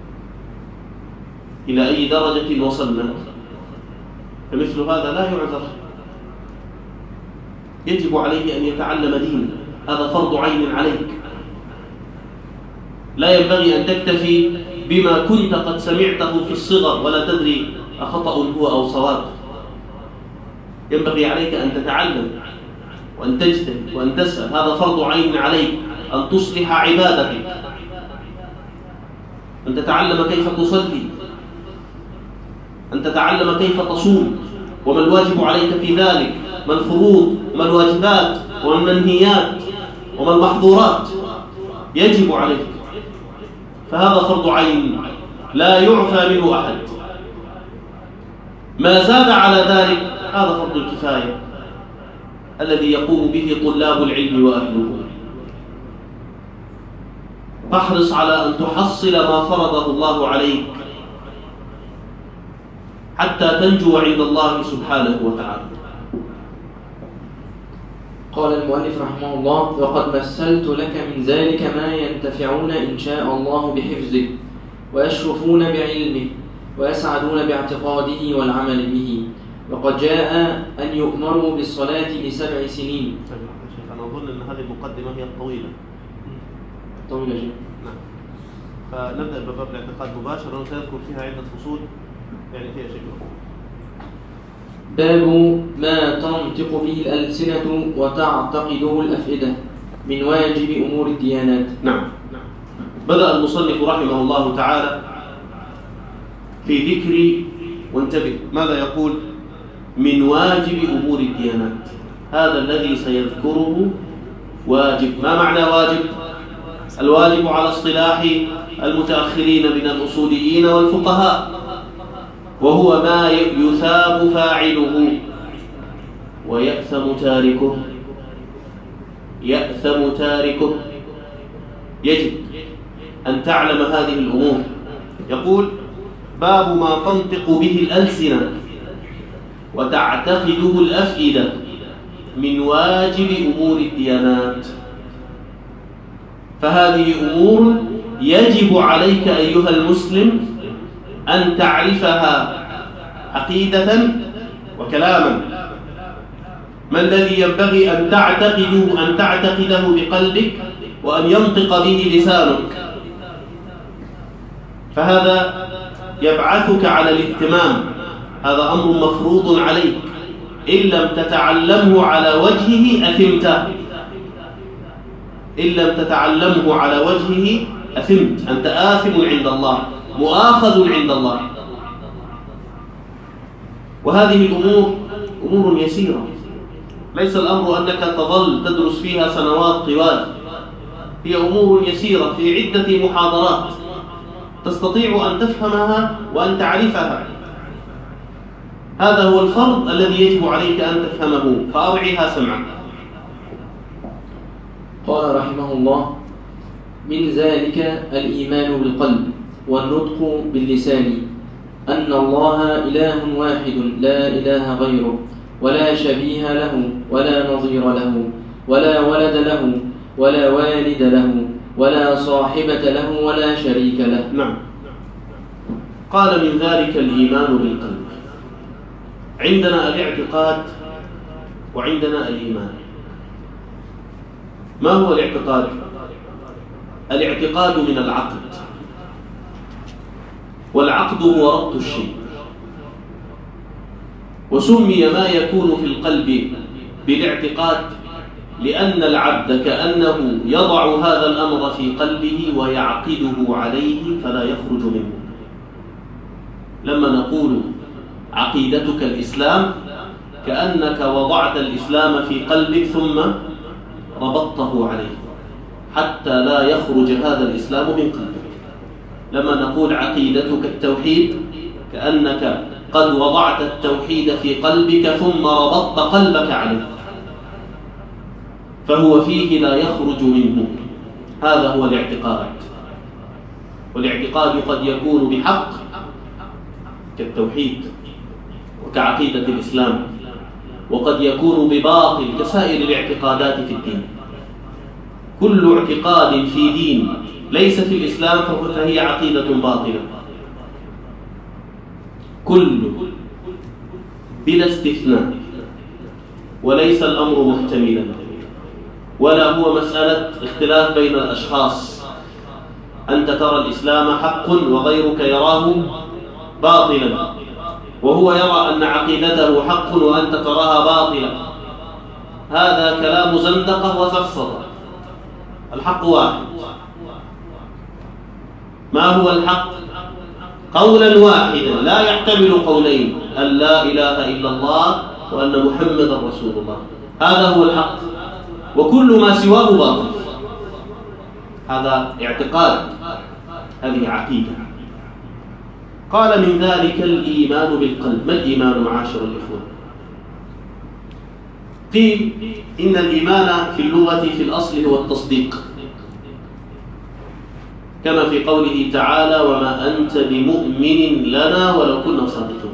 إلى أي درجة وصلنا؟ فمثل هذا لا يعذر، يجب عليه أن يتعلم دينه، هذا فرض عين عليك. لا ينبغي أن تكتفي بما كنت قد سمعته في الصغر ولا تدري أخطأ هو أو صواب. ينبغي عليك أن تتعلم وأن تجتهد وأن تسأل، هذا فرض عين عليك، أن تصلح عبادتك، أن تتعلم كيف تصلي، أن تتعلم كيف تصوم، وما الواجب عليك في ذلك، ما الفروض وما الواجبات وما المنهيات وما المحظورات، يجب عليك. فهذا فرض عين لا يعفى منه أحد. ما زاد على ذلك هذا فرض الكفاية الذي يقوم به طلاب العلم وأهله. فاحرص على أن تحصل ما فرضه الله عليك حتى تنجو عند الله سبحانه وتعالى. قال المؤلف رحمه الله: وقد مثلت لك من ذلك ما ينتفعون إن شاء الله بحفظه، ويشرفون بعلمه، ويسعدون باعتقاده والعمل به. وقد جاء أن يؤمروا بالصلاة ل7 سنين. أنا أظن أن هذه المقدمة هي الطويلة جدا. نعم. فنبدأ بباب الاعتقاد مباشرة، وسيذكر فيها عدة فصول يعني فيها شيء. باب ما تنطق به الألسنة وتعتقده الأفئدة من واجب أمور الديانات. نعم. بدأ المصنف رحمه الله تعالى في ذكر، وانتبه ماذا يقول، من واجب أمور الديانات. هذا الذي سيذكره واجب. ما معنى واجب؟ الواجب على اصطلاح المتأخرين من الأصوليين والفقهاء، وهو ما يثاب فاعله ويأثم تاركه. يأثم تاركه. يجب أن تعلم هذه الأمور. يقول: باب ما تنطق به الألسنة وتعتقده الأفئدة من واجب أمور الديانات. فهذه أمور يجب عليك أيها المسلم أن تعرفها عقيدة وكلاما. ما الذي ينبغي أن تعتقده بقلبك وأن ينطق به لسانك؟ فهذا يبعثك على الاهتمام، هذا أمر مفروض عليك. إن لم تتعلمه على وجهه أثمت. إن لم تتعلمه على وجهه أثمت. أنت آثم عند الله، مؤاخذ عند الله. وهذه الأمور أمور يسيرة، ليس الأمر أنك تظل تدرس فيها سنوات طوال. هي أمور يسيرة في عدة محاضرات تستطيع أن تفهمها وأن تعرفها. هذا هو الفرض الذي يجب عليك أن تفهمه، فأرعها سمعك. قال رحمه الله: من ذلك الإيمان بالقلب والنطق باللسان أن الله إله واحد لا إله غيره، ولا شبيه له ولا نظير له، ولا ولد له ولا والد له، ولا صاحبة له ولا شريك له. نعم. قال: من ذلك الإيمان بالقلب. عندنا الاعتقاد وعندنا الإيمان. ما هو الاعتقاد؟ الاعتقاد من العقد، والعقد هو ربط الشيء. وسمي ما يكون في القلب بالاعتقاد لأن العبد كأنه يضع هذا الأمر في قلبه ويعقده عليه فلا يخرج منه. لما نقول عقيدتك الإسلام، كأنك وضعت الإسلام في قلبك ثم ربطته عليه حتى لا يخرج هذا الإسلام من قلبك. لما نقول عقيدتك التوحيد، كأنك قد وضعت التوحيد في قلبك ثم ربطت قلبك عليه، فهو فيه لا يخرج منه. هذا هو الاعتقاد. والاعتقاد قد يكون بحق كالتوحيد وكعقيدة الإسلام، وقد يكون بباطل كسائر الاعتقادات في الدين. كل اعتقاد في دين ليس في الإسلام فهي عقيدة باطلة، كل بلا استثناء، وليس الأمر محتملا، ولا هو مسألة اختلاف بين الأشخاص، أنت ترى الإسلام حق وغيرك يراه باطلا، وهو يرى أن عقيدته حق وأنت تراها باطلا، هذا كلام زندقة وسفسطة. الحق واحد. ما هو الحق؟ قولا واحدا لا يحتمل قولين، أن لا إله إلا الله وأن محمدا رسول الله، هذا هو الحق، وكل ما سواه باطل. هذا اعتقاد، هذه عقيدة. قال من ذلك الإيمان بالقلب. ما الإيمان معاشر الإخوة؟ قيل إن الإيمان في اللغة في الأصل هو التصديق، كما في قوله تعالى وما أنت بمؤمن لنا ولو كنا صادقين.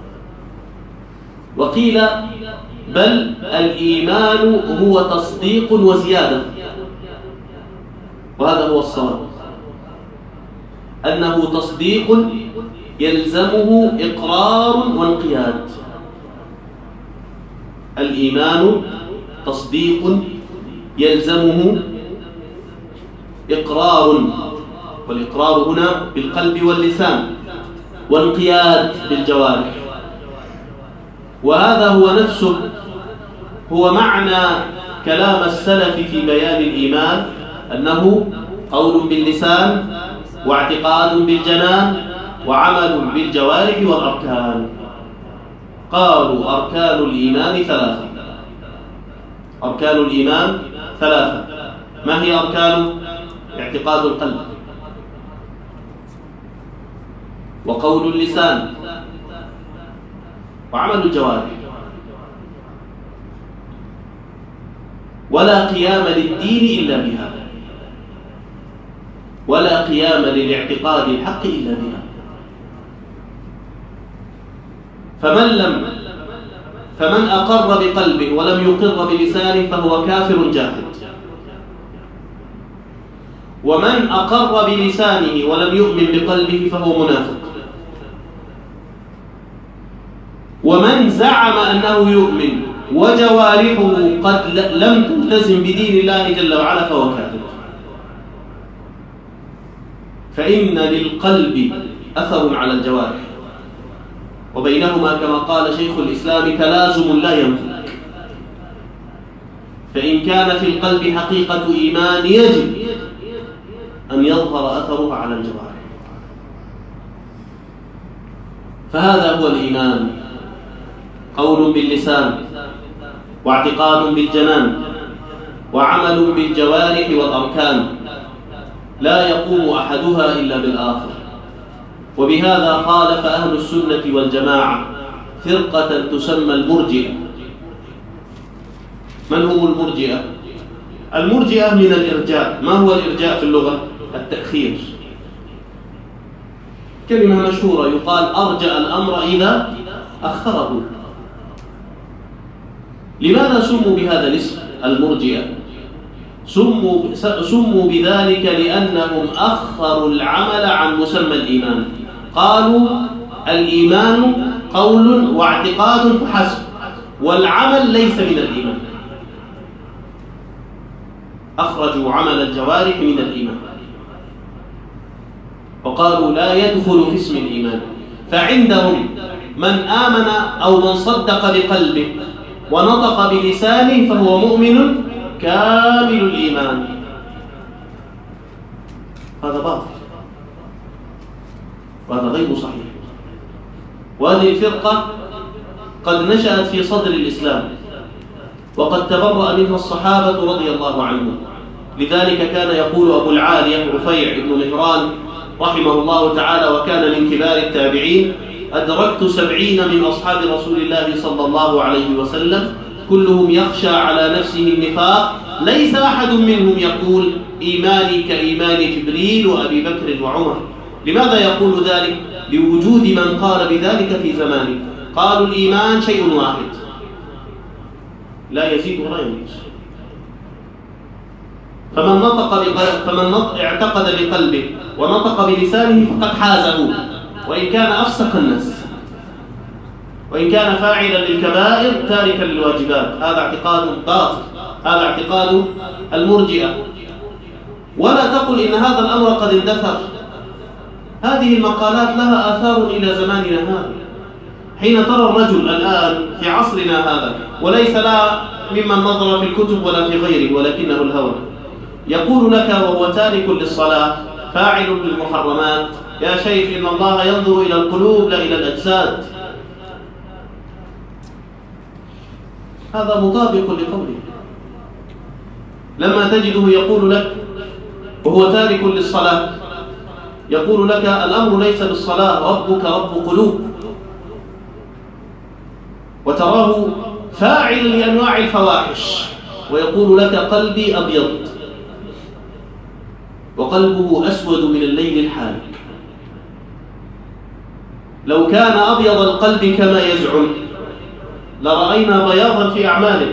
وقيل بل الإيمان هو تصديق وزيادة، وهذا هو الصواب، أنه تصديق يلزمه إقرار وانقياد. الإيمان تصديق يلزمه إقرار، والإقرار هنا بالقلب واللسان، وانقياد بالجوارح، وهذا هو نفسه هو معنى كلام السلف في بيان الإيمان، أنه قول باللسان واعتقاد بالجنان وعمل بالجوارح والأركان. قالوا أركان الإيمان ثلاثة. أركان الإيمان ثلاثة. ما هي أركانه؟ اعتقاد القلب، وقول اللسان، وعمل الجوارح. ولا قيام للدين إلا بها، ولا قيام للاعتقاد الحق إلا بها. فمن أقر بقلبه ولم يقر بلسانه فهو كافر جاحد، ومن أقر بلسانه ولم يؤمن بقلبه فهو منافق، ومن زعم أنه يؤمن وجوارحه قد لم تلتزم بدين الله جل وعلا فهو كافر. فإن للقلب أثر على الجوارح، وبينهما كما قال شيخ الإسلام تلازم لا ينفك. فإن كان في القلب حقيقة إيمان يجب أن يظهر أثره على الجوارح. فهذا هو الإيمان، قول باللسان واعتقاد بالجنان وعمل بالجوارح والأركان، لا يقوم أحدها إلا بالآخر. وبهذا خالف أهل السنة والجماعة فرقة تسمى المرجئة. من هم المرجئة؟ المرجئة من الإرجاء. ما هو الإرجاء في اللغة؟ التأخير. كلمة مشهورة يقال أرجأ الأمر إذا أخره. لماذا سموا بهذا الاسم المرجئة؟ سموا بذلك لأنهم أخروا العمل عن مسمى الإيمان. قالوا الإيمان قول واعتقاد فحسب، والعمل ليس من الإيمان. أخرجوا عمل الجوارح من الإيمان، وقالوا لا يدخل في اسم الإيمان. فعندهم من آمن أو من صدق بقلبه ونطق بلسانه فهو مؤمن كامل الإيمان. هذا باطل، وهذا غير صحيح. وهذه الفرقة قد نشأت في صدر الإسلام، وقد تبرأ منها الصحابة رضي الله عنهم. لذلك كان يقول أبو العالية رفيع بن مهران رحمه الله تعالى، وكان من كبار التابعين: أدركت 70 من أصحاب رسول الله صلى الله عليه وسلم كلهم يخشى على نفسه النفاق، ليس أحد منهم يقول إيماني كإيمان جبريل وأبي بكر وعمر. لماذا يقول ذلك؟ لوجود من قال بذلك في زمانه. قالوا الإيمان شيء واحد لا يزيد ولا ينقص. فمن اعتقد بقلبه ونطق بلسانه فقد حازه، وإن كان أفسق الناس، وإن كان فاعلا للكبائر تاركا للواجبات. هذا اعتقاد باطل، هذا اعتقاد المرجئة. ولا تقل إن هذا الأمر قد اندثر، هذه المقالات لها آثار إلى زماننا هذا. حين ترى الرجل الآن في عصرنا هذا، وليس لا ممن نظر في الكتب ولا في غيره ولكنه الهوى، يقول لك وهو تارك للصلاة فاعل بالمحرمات: يا شيخ إن الله ينظر إلى القلوب لا إلى الأجساد. هذا مطابق لقوله. لما تجده يقول لك وهو تارك للصلاة، يقول لك الأمر ليس بالصلاة، ربك رب قلوب، وتراه فاعلا لأنواع الفواحش ويقول لك قلبي أبيض وقلبه أسود من الليل الحالك. لو كان أبيض القلب كما يزعم لرأينا بياضا في أعماله.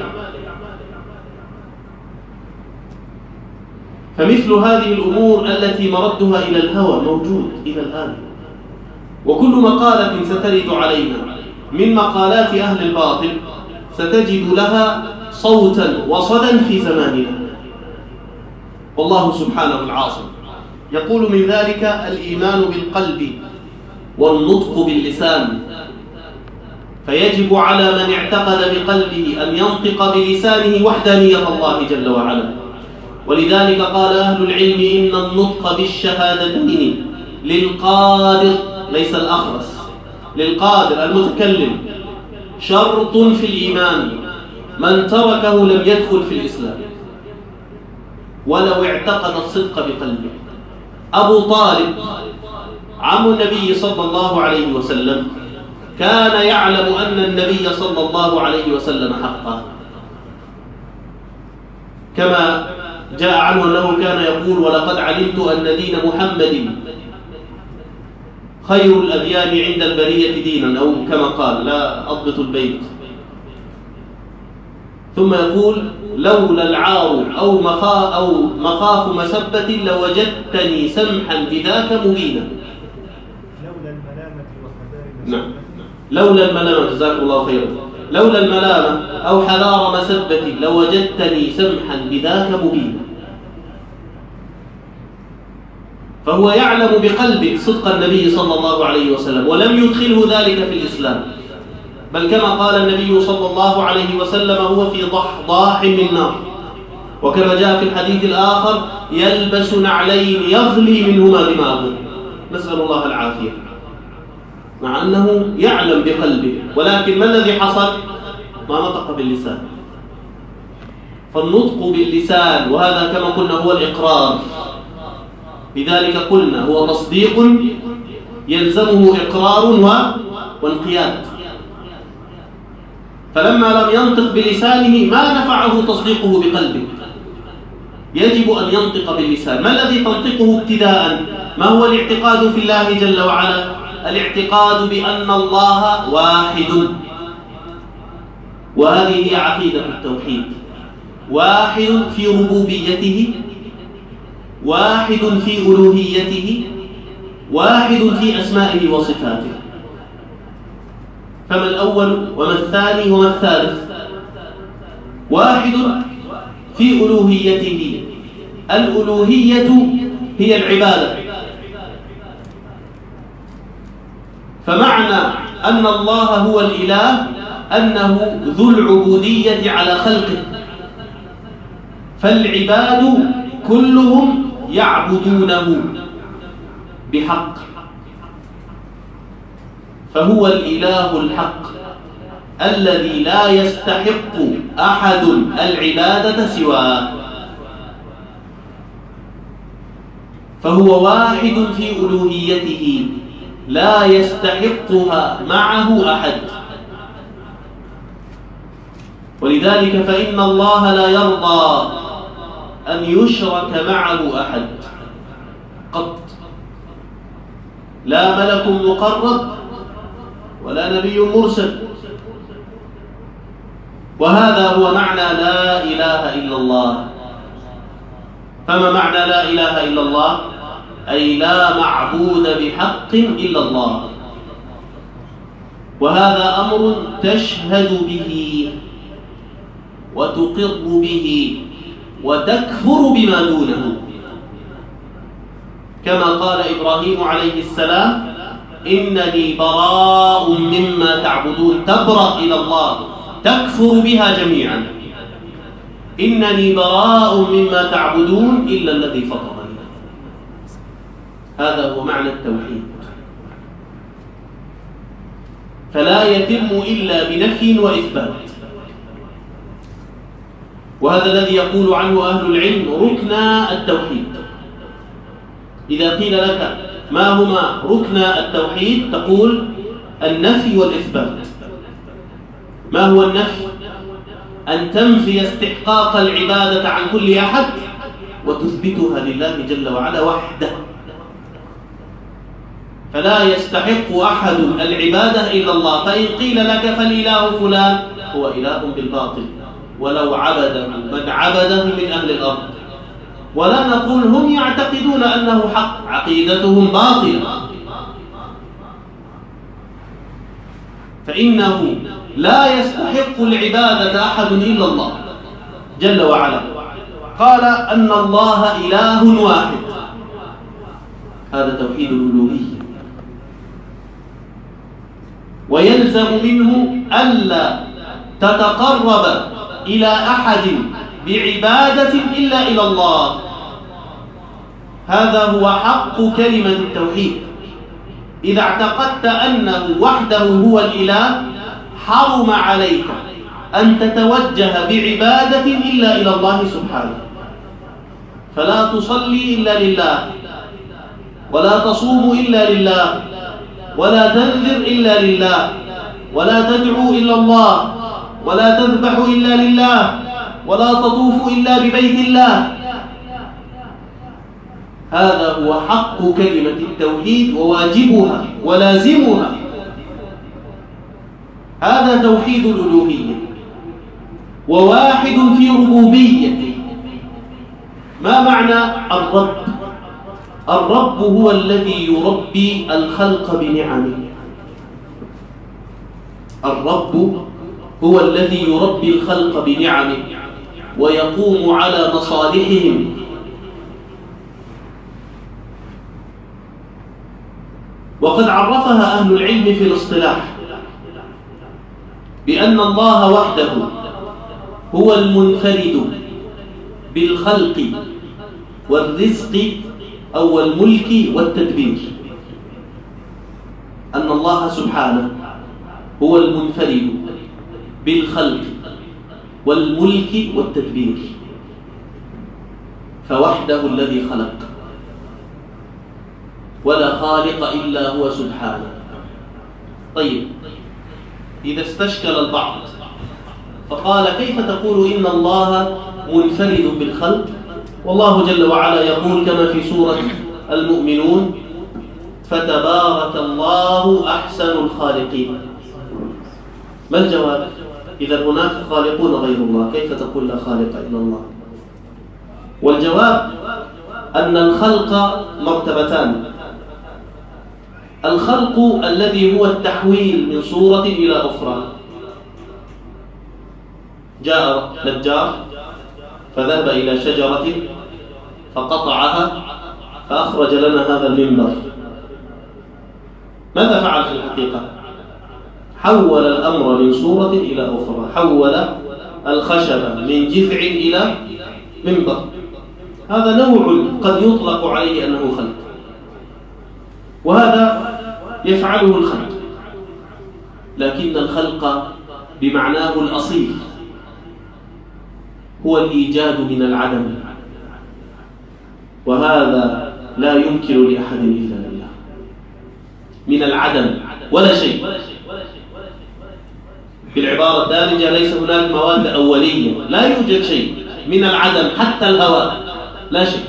فمثل هذه الأمور التي مردها إلى الهوى موجود إلى الآن، وكل مقالة سترد علينا من مقالات أهل الباطل ستجد لها صوتا وصدا في زماننا. والله سبحانه العاصم يقول من ذلك: الإيمان بالقلب والنطق باللسان. فيجب على من اعتقد بقلبه أن ينطق بلسانه وحدانية الله جل وعلا. ولذلك قال أهل العلم: إن النطق بالشهادتين للقادر، ليس الأخرس، للقادر المتكلم، شرط في الإيمان، من تركه لم يدخل في الإسلام ولو اعتقد الصدق بقلبه. أبو طالب عم النبي صلى الله عليه وسلم كان يعلم أن النبي صلى الله عليه وسلم حقا، كما جاء عنه أنه كان يقول: ولقد علمت أن دين محمد خير الأديان عند البرية دينا، أو كما قال، لا أضبط البيت. ثم يقول: لولا العار أو مخاف مسبة لوجدتني سمحا بذاك مبينا. لولا الملامة وحذار نعم، لولا الملامة، جزاكم الله خيرا، لولا الملامة أو حذار مسبة لوجدتني سمحا بذاك مبينا. فهو يعلم بقلبه صدق النبي صلى الله عليه وسلم ولم يدخله ذلك في الإسلام، بل كما قال النبي صلى الله عليه وسلم: هو في ضحضاح من نار. وكما جاء في الحديث الآخر: يلبس نعلين يغلي منهما دماغه. نسأل الله العافية. مع أنه يعلم بقلبه، ولكن ما الذي حصل؟ ما نطق باللسان. فالنطق باللسان، وهذا كما قلنا هو الإقرار، لذلك قلنا هو تصديق يلزمه إقرار وانقياد. فلما لم ينطق بلسانه ما نفعه تصديقه بقلبه، يجب أن ينطق باللسان. ما الذي تنطقه ابتداء؟ ما هو الاعتقاد في الله جل وعلا؟ الاعتقاد بأن الله واحد، وهذه هي عقيدة التوحيد. واحد في ربوبيته، واحد في ألوهيته، واحد في أسمائه وصفاته. فما الأول وما الثاني وما الثالث؟ واحد في ألوهيته. الألوهية هي العبادة. فمعنى أن الله هو الإله أنه ذو العبودية على خلقه، فالعباد كلهم يعبدونه بحق، فهو الإله الحق الذي لا يستحق أحد العبادة سواه. فهو واحد في ألوهيته لا يستحقها معه أحد. ولذلك فإن الله لا يرضى أن يشرك معه أحد قط، لا ملك مقرب ولا نبي مرسل. وهذا هو معنى لا إله إلا الله. فما معنى لا إله إلا الله؟ أي لا معبود بحق إلا الله، وهذا أمر تشهد به وتقر به وتكفر بما دونه، كما قال إبراهيم عليه السلام: إنني براء مما تعبدون، تبرأ إلى الله، تكفر بها جميعا. إنني براء مما تعبدون إلا الذي فطرني. هذا هو معنى التوحيد، فلا يتم إلا بنفي وإثبات. وهذا الذي يقول عنه أهل العلم ركنا التوحيد. إذا قيل لك ما هما ركنا التوحيد تقول النفي والإثبات. ما هو النفي؟ أن تنفي استحقاق العبادة عن كل أحد وتثبتها لله جل وعلا وحده، فلا يستحق أحد العبادة إلا الله. فإن قيل لك فالإله فلان، هو إله بالباطل ولو عبده من عبده من أهل الأرض، ولا نقول هم يعتقدون أنه حق، عقيدتهم باطلة، فإنه لا يستحق العبادة أحد إلا الله جل وعلا. قال أن الله إله واحد، هذا توحيد الألوهية، ويلزم منه ألا تتقرب إلى أحد بعبادة إلا إلى الله. هذا هو حق كلمة التوحيد. إذا اعتقدت أنه وحده هو الإله حرم عليك أن تتوجه بعبادة إلا إلى الله سبحانه، فلا تصلي إلا لله، ولا تصوم إلا لله، ولا تنذر إلا لله، ولا تدعو إلا الله، ولا تذبح إلا لله، ولا تطوف إلا ببيت الله. هذا هو حق كلمة التوحيد وواجبها ولازمها. هذا توحيد الألوهية. وواحد في ربوبيته. ما معنى الرب؟ الرب هو الذي يربي الخلق بنعمه. الرب هو الذي يربي الخلق بنعمه ويقوم على مصالحهم. وقد عرفها أهل العلم في الاصطلاح بأن الله وحده هو المنفرد بالخلق والرزق أو الملك والتدبير. أن الله سبحانه هو المنفرد بالخلق والملك والتدبير، فوحده الذي خلق، ولا خالق إلا هو سبحانه. طيب، إذا استشكل البعض فقال كيف تقول إن الله منفرد بالخلق والله جل وعلا يقول كما في سورة المؤمنون: فتبارك الله أحسن الخالقين. ما الجواب؟ إذا هناك خالقون غير الله كيف تقول لا خالق إلا الله؟ والجواب أن الخلق مرتبتان: الخلق الذي هو التحويل من صورة إلى أخرى. جاء نجار فذهب إلى شجرة فقطعها فأخرج لنا هذا المنبر. ماذا فعل في الحقيقة؟ حول الأمر من صورة إلى أخرى، حول الخشب من جذع إلى منبر. هذا نوع قد يطلق عليه أنه خلق، وهذا يفعله الخلق، لكن الخلق بمعناه الأصيل هو الإيجاد من العدم، وهذا لا يمكن لأحد إلا لله. من العدم ولا شيء. بالعبارة الدارجة ليس هناك مواد أولية، لا يوجد شيء. من العدم حتى الهواء لا شيء،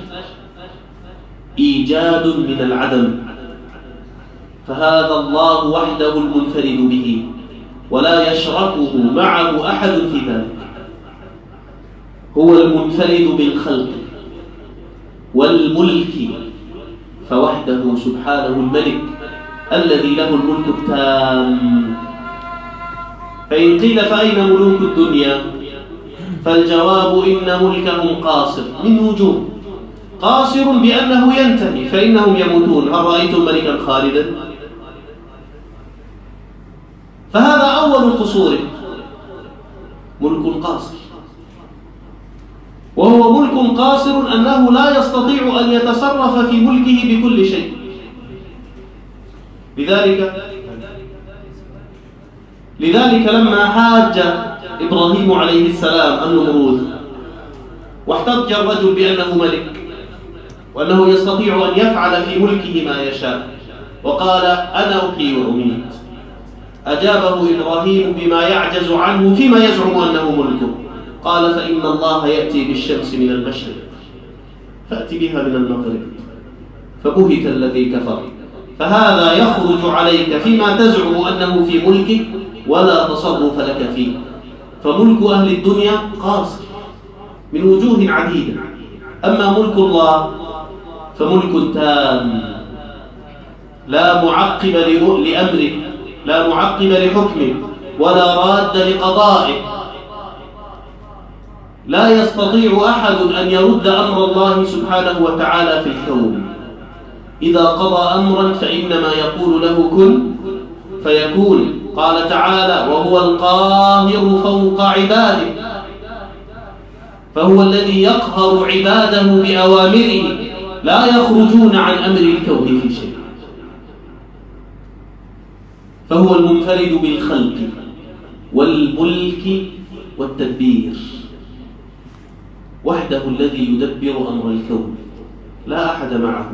إيجاد من العدم. فهذا الله وحده المنفرد به ولا يشركه معه أحد في ذلك. هو المنفرد بالخلق والملك، فوحده سبحانه الملك الذي له الملك التام. فإن قيل فأين ملوك الدنيا؟ فالجواب إن ملكهم قاصر من وجوه. قاصر بأنه ينتهي، فإنهم يموتون. هل رأيتم ملكا خالدا؟ فهذا أول قصوره، ملك قاصر. وهو ملك قاصر أنه لا يستطيع أن يتصرف في ملكه بكل شيء. لذلك لما حاج إبراهيم عليه السلام النمرود واحتج الرجل بأنه ملك وأنه يستطيع أن يفعل في ملكه ما يشاء وقال أنا أحيي وأميت، أجابه إبراهيم بما يعجز عنه فيما يزعم أنه ملكه. قال فإن الله يأتي بالشمس من المشرق فأتي بها من المغرب، فبهت الذي كفر. فهذا يخرج عليك فيما تزعم أنه في ملكك ولا تصرف لك فيه. فملك أهل الدنيا قاصر من وجوه عديدة. أما ملك الله فملك تام، لا معقب لأمره، لا معقب لحكمه، ولا راد لقضائه. لا يستطيع أحد أن يرد أمر الله سبحانه وتعالى في الكون. إذا قضى أمرا فإنما يقول له كن فيكون. قال تعالى وهو القاهر فوق عباده، فهو الذي يقهر عباده بأوامره، لا يخرجون عن أمر الكون في شيء. فهو المنفرد بالخلق والملك والتدبير، وحده الذي يدبر أمر الكون، لا أحد معه.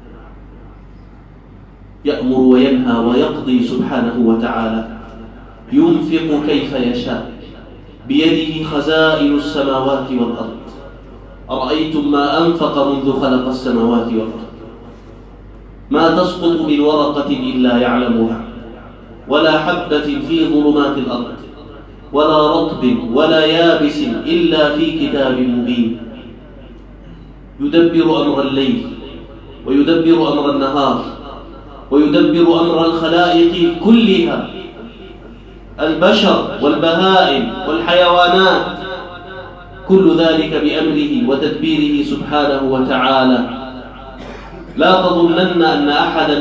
يأمر وينهى ويقضي سبحانه وتعالى، ينفق كيف يشاء، بيده خزائن السماوات والأرض. أرأيتم ما أنفق منذ خلق السماوات والأرض؟ ما تسقط من ورقة إلا يعلمها، ولا حبة في ظلمات الأرض، ولا رطب ولا يابس إلا في كتاب مبين. يدبر أمر الليل ويدبر أمر النهار ويدبر أمر الخلائق كلها، البشر والبهائم والحيوانات، كل ذلك بأمره وتدبيره سبحانه وتعالى. لا تظنن أن أحدا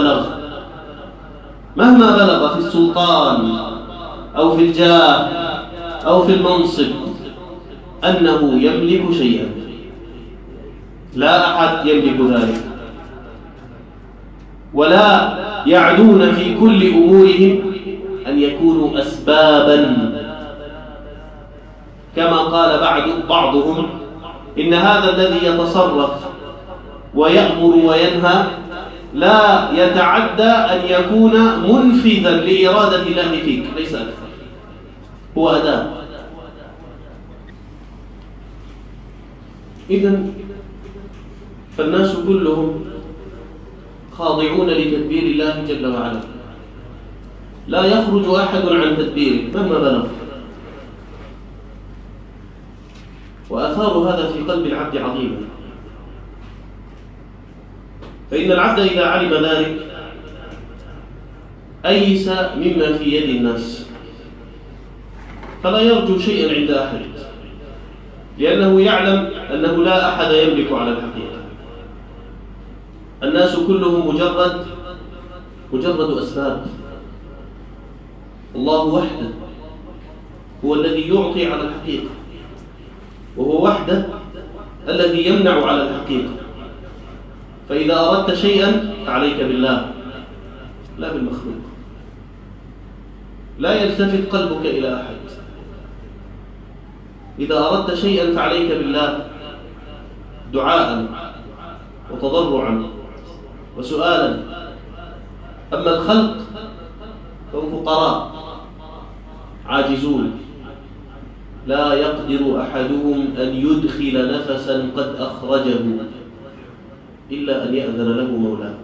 مهما بلغ في السلطان أو في الجاه أو في المنصب أنه يملك شيئا. لا أحد يملك ذلك، ولا يعدون في كل أمورهم أن يكونوا أسبابا، كما قال بعضهم إن هذا الذي يتصرف ويأمر وينهى لا يتعدى أن يكون منفذا لإرادة الله فيك، ليس أكثر، هو أداة. إذن فالناس كلهم خاضعون لتدبير الله جل وعلا، لا يخرج أحد عن تدبيره مهما بلغ. وآثار هذا في قلب العبد عظيمة، فإن العبد إذا علم ذلك أيس مما في يد الناس، فلا يرجو شيئا عند أحد، لأنه يعلم أنه لا أحد يملك على الحقيقة. الناس كلهم مجرد أسباب. الله وحده هو الذي يعطي على الحقيقة، وهو وحده الذي يمنع على الحقيقة. فإذا أردت شيئا فعليك بالله لا بالمخلوق. لا يلتفت قلبك إلى أحد. إذا أردت شيئا فعليك بالله دعاء وتضرعا وسؤالا. أما الخلق فهم فقراء عاجزون، لا يقدر أحدهم أن يدخل نفسا قد أخرجه إلا أن يأذن له مولاه.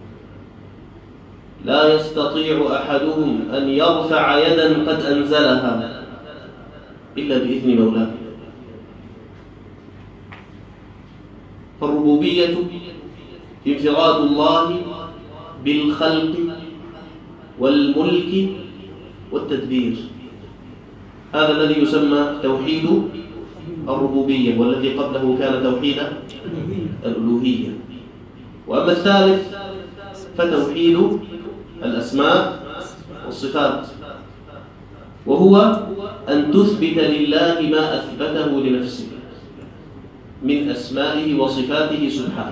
لا يستطيع أحدهم أن يرفع يدا قد أنزلها إلا بإذن مولاه. فالربوبية انفراد الله بالخلق والملك والتدبير، هذا الذي يسمى توحيد الربوبية، والذي قبله كان توحيد الألوهية. وأما الثالث فتوحيد الأسماء والصفات، وهو أن تثبت لله ما أثبته لنفسه من أسمائه وصفاته سبحانه،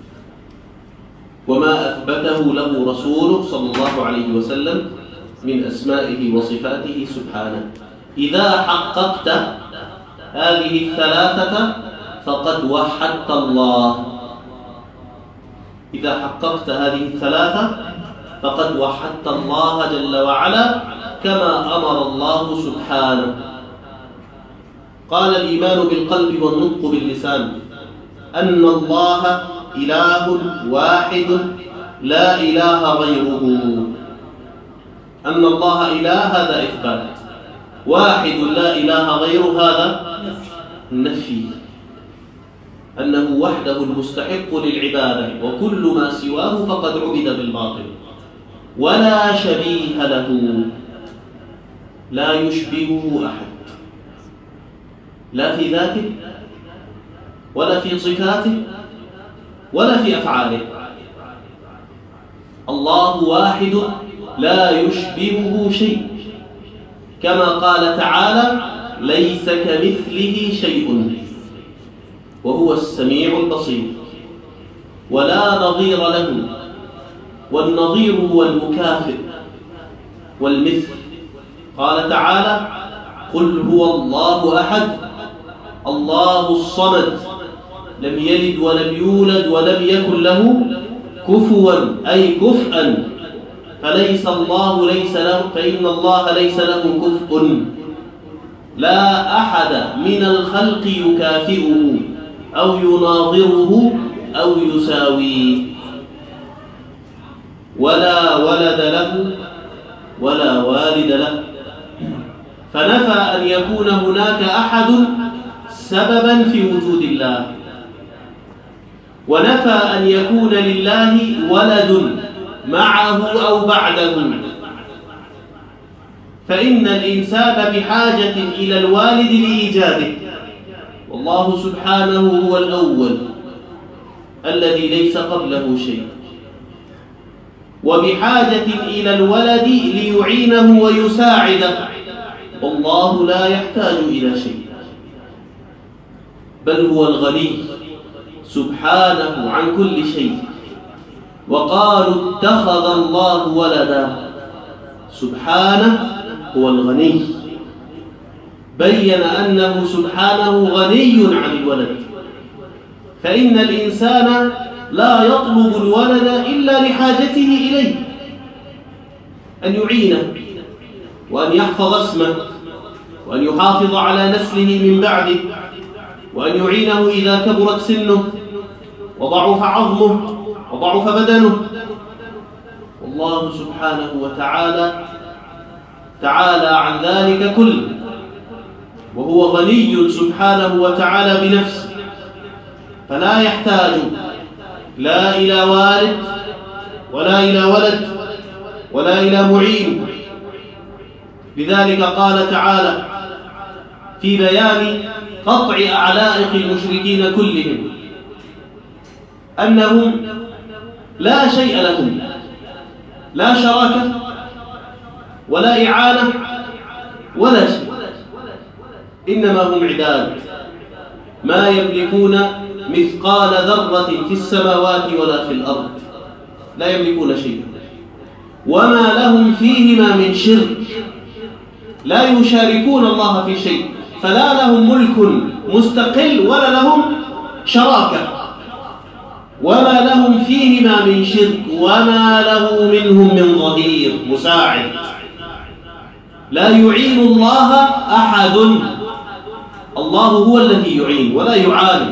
وما أثبته له رسوله صلى الله عليه وسلم من أسمائه وصفاته سبحانه. إذا حققت هذه الثلاثة فقد وحدت الله. إذا حققت هذه الثلاثة فقد وحدت الله جل وعلا كما أمر الله سبحانه. قال الإيمان بالقلب والنطق باللسان أن الله إله واحد لا إله غيره. أن الله إله هذا إثبات، واحد لا إله غيره هذا نفي، أنه وحده المستحق للعبادة، وكل ما سواه فقد عبد بالباطل، ولا شبيه له، لا يشبهه أحد، لا في ذاته ولا في صفاته ولا في أفعاله. الله واحد لا يشبهه شيء، كما قال تعالى ليس كمثله شيء وهو السميع البصير، ولا نظير له، والنظير هو المكافئ والمثل. قال تعالى قل هو الله أحد الله الصمد لم يلد ولم يولد ولم يكن له كفوا أي كفءا، فليس الله ليس له، فإن الله ليس له كفء، لا أحد من الخلق يكافئه أو يناظره أو يساويه، ولا ولد له ولا والد له، فنفى أن يكون هناك أحد سببا في وجود الله، ونفى أن يكون لله ولد معه أو بعده، فإن الإنسان بحاجة إلى الوالد لإيجاده، والله سبحانه هو الأول الذي ليس قبله شيء، وبحاجة إلى الولد ليعينه ويساعده، والله لا يحتاج إلى شيء، بل هو الغني سبحانه عن كل شيء. وقالوا اتخذ الله ولدا، سبحانه هو الغني، بين أنه سبحانه غني عن الولد، فإن الإنسان لا يطلب الولد إلا لحاجته إليه، أن يعينه وأن يحفظ اسمه وأن يحافظ على نسله من بعده، وأن يعينه إذا كبرت سنه وضعف عظمه وضعف بدنه. والله سبحانه وتعالى تعالى عن ذلك كله، وهو غني سبحانه وتعالى بنفسه، فلا يحتاج لا إلى والد ولا إلى ولد ولا إلى معين. لذلك قال تعالى في بيان قطع أعلائق المشركين كلهم أنهم لا شيء لهم، لا شراكة ولا إعانة ولا شيء، إنما هم عباد ما يملكون مثقال ذرة في السماوات ولا في الأرض، لا يملكون شيئا، وما لهم فيهما من شرك، لا يشاركون الله في شيء، فلا لهم ملك مستقل ولا لهم شراكة، وما لهم فيهما من شرك، وما له منهم من ظهير مساعد، لا يعين الله أحد، الله هو الذي يعين ولا يعان.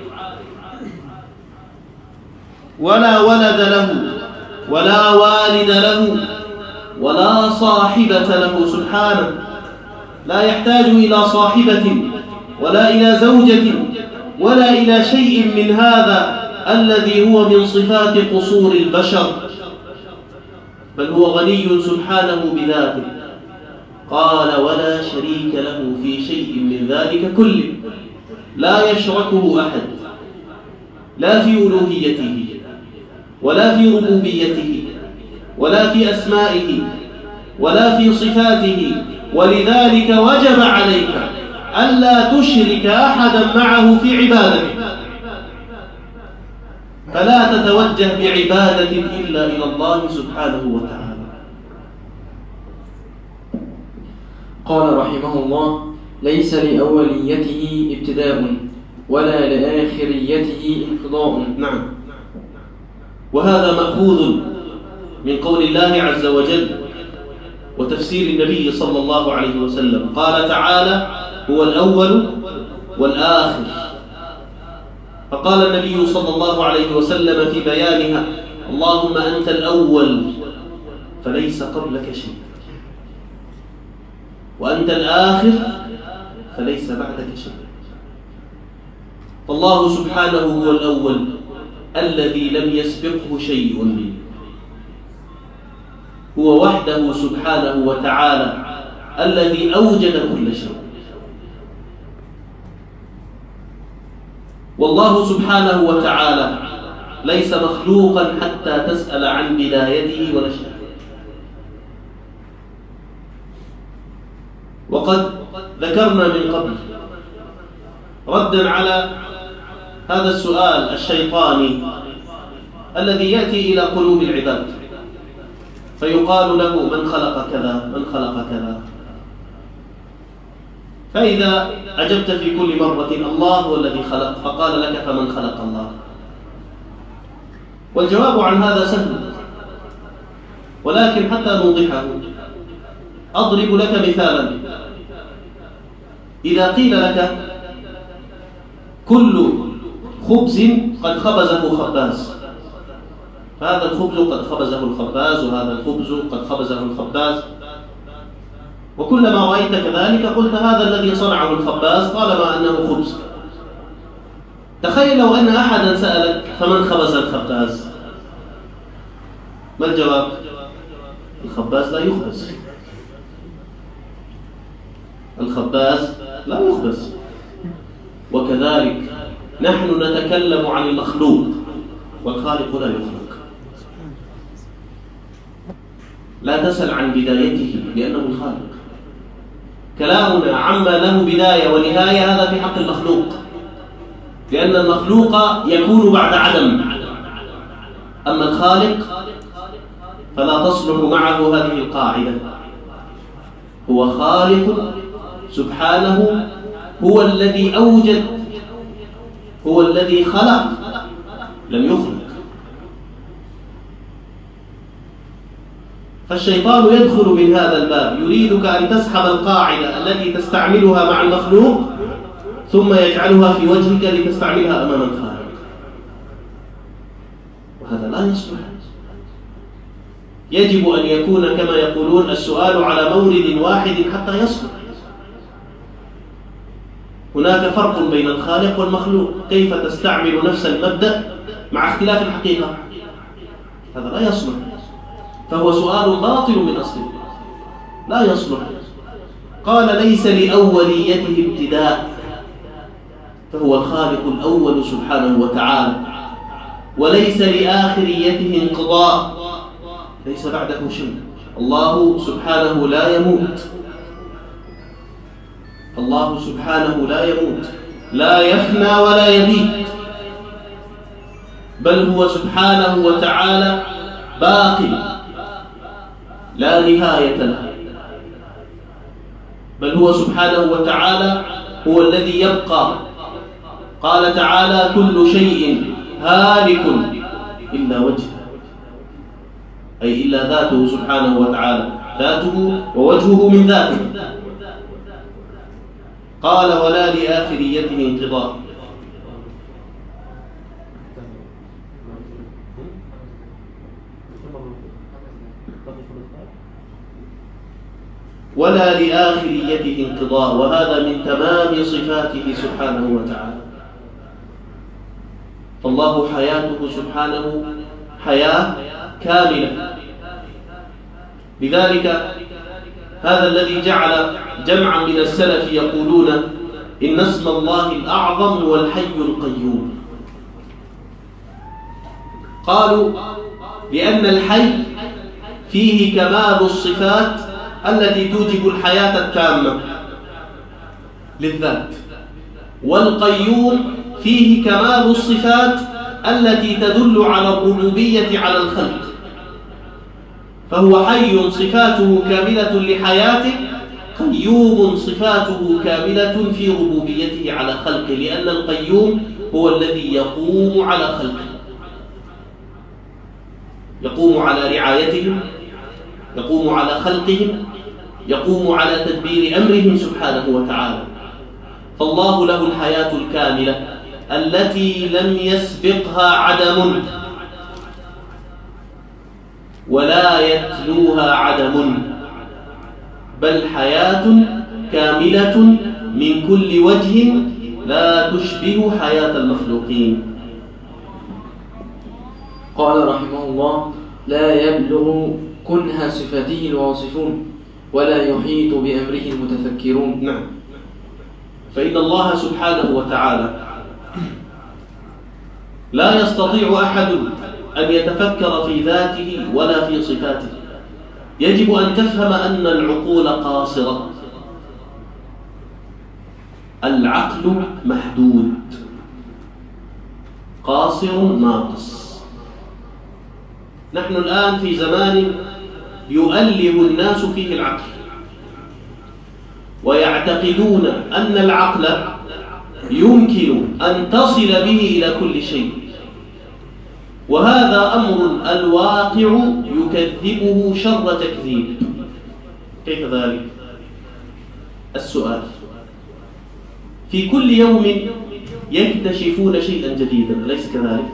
ولا ولد له ولا والد له ولا صاحبة له سبحانه، لا يحتاج إلى صاحبة ولا إلى زوجة ولا إلى شيء من هذا الذي هو من صفات قصور البشر، بل هو غني سبحانه بذاته. قال ولا شريك له في شيء من ذلك كله، لا يشركه أحد، لا في ألوهيته ولا في ربوبيته ولا في أسمائه ولا في صفاته. ولذلك وجب عليك ألا تشرك أحدا معه في عبادته، فلا تتوجه بعبادة إلا إلى الله سبحانه وتعالى. قال رحمه الله: ليس لأوليته ابتداء ولا لآخريته انقضاء. نعم، وهذا مأخوذ من قول الله عز وجل وتفسير النبي صلى الله عليه وسلم. قال تعالى: هو الأول والآخر. فقال النبي صلى الله عليه وسلم في بيانها: اللهم أنت الأول فليس قبلك شيء، وأنت الآخر فليس بعدك شيء. فالله سبحانه هو الأول الذي لم يسبقه شيء، هو وحده سبحانه وتعالى الذي أوجد كل شيء. والله سبحانه وتعالى ليس مخلوقا حتى تسأل عن بدايته ونشأته. وقد ذكرنا من قبل ردا على هذا السؤال الشيطاني الذي يأتي إلى قلوب العباد، فيقال له: من خلق كذا، من خلق كذا. فإذا أجبت في كل مرة: الله هو الذي خلق، فقال لك: فمن خلق الله؟ والجواب عن هذا سهل، ولكن حتى نوضحه أضرب لك مثالا. إذا قيل لك: كل خبز قد خبزه خباز، فهذا الخبز قد خبزه الخباز، وهذا الخبز قد خبزه الخباز، وكلما رأيت كذلك قلت: هذا الذي صنعه الخباز طالما أنه خبز. تخيل لو أن أحدا سألك: فمن خبز الخباز؟ ما الجواب؟ الخباز لا يخبز، الخباز لا يخبز. وكذلك نحن نتكلم عن المخلوق، والخالق لا يخلق. لا تسأل عن بدايته لأنه الخالق. كلامنا عما له بداية ونهاية هذا في حق المخلوق، لأن المخلوق يكون بعد عدم، أما الخالق فلا تصلح معه هذه القاعدة. هو خالق سبحانه، هو الذي أوجد، هو الذي خلق، لم يخلق. فالشيطان يدخل من هذا الباب، يريدك أن تسحب القاعدة التي تستعملها مع المخلوق ثم يجعلها في وجهك لتستعملها أمام الخالق، وهذا لا يصلح. يجب أن يكون كما يقولون السؤال على مورد واحد حتى يصلح. هناك فرق بين الخالق والمخلوق. كيف تستعمل نفس المبدأ مع اختلاف الحقيقة؟ هذا لا يصلح، فهو سؤال باطل من أصله، لا يصلح. قال: ليس لأوليته ابتداء، فهو الخالق الأول سبحانه وتعالى. وليس لآخريته انقضاء، ليس بعده شيء. الله سبحانه لا يموت، الله سبحانه لا يموت، لا يفنى ولا يبيت، بل هو سبحانه وتعالى باق لا نهاية له، بل هو سبحانه وتعالى هو الذي يبقى. قال تعالى: كل شيء هالك إلا وجهه، أي إلا ذاته سبحانه وتعالى، ذاته ووجهه من ذاته. قال: ولا لآخريته انقضاء. ولا لآخريته انقضاء، وهذا من تمام صفاته سبحانه وتعالى. فالله حياته سبحانه حياة كاملة. لذلك هذا الذي جعل جمعا من السلف يقولون إن اسم الله الأعظم هو الحي القيوم. قالوا لأن الحي فيه كمال الصفات التي توجب الحياة التامة للذات، والقيوم فيه كمال الصفات التي تدل على الربوبية على الخلق، فهو حي صفاته كاملة لحياته، قيوم صفاته كاملة في ربوبيته على خلقه، لأن القيوم هو الذي يقوم على خلقه، يقوم على رعايتهم، يقوم على خلقهم، يقوم على تدبير أمرهم سبحانه وتعالى. فالله له الحياة الكاملة التي لم يسبقها عدم ولا يتلوها عدم، بل حياة كاملة من كل وجه لا تشبه حياة المخلوقين. قال رحمه الله: لا يبلغ كنه صفاته الواصفون ولا يحيط بأمره المتفكرون. نعم، فإن الله سبحانه وتعالى لا يستطيع أحد أن يتفكر في ذاته ولا في صفاته. يجب أن تفهم أن العقول قاصرة، العقل محدود قاصر ناقص. نحن الآن في زمان يؤلم الناس فيه العقل، ويعتقدون أن العقل يمكن أن تصل به إلى كل شيء، وهذا أمر الواقع يكذبه شر تكذيب. كيف ذلك؟ السؤال: في كل يوم يكتشفون شيئا جديدا، أليس كذلك؟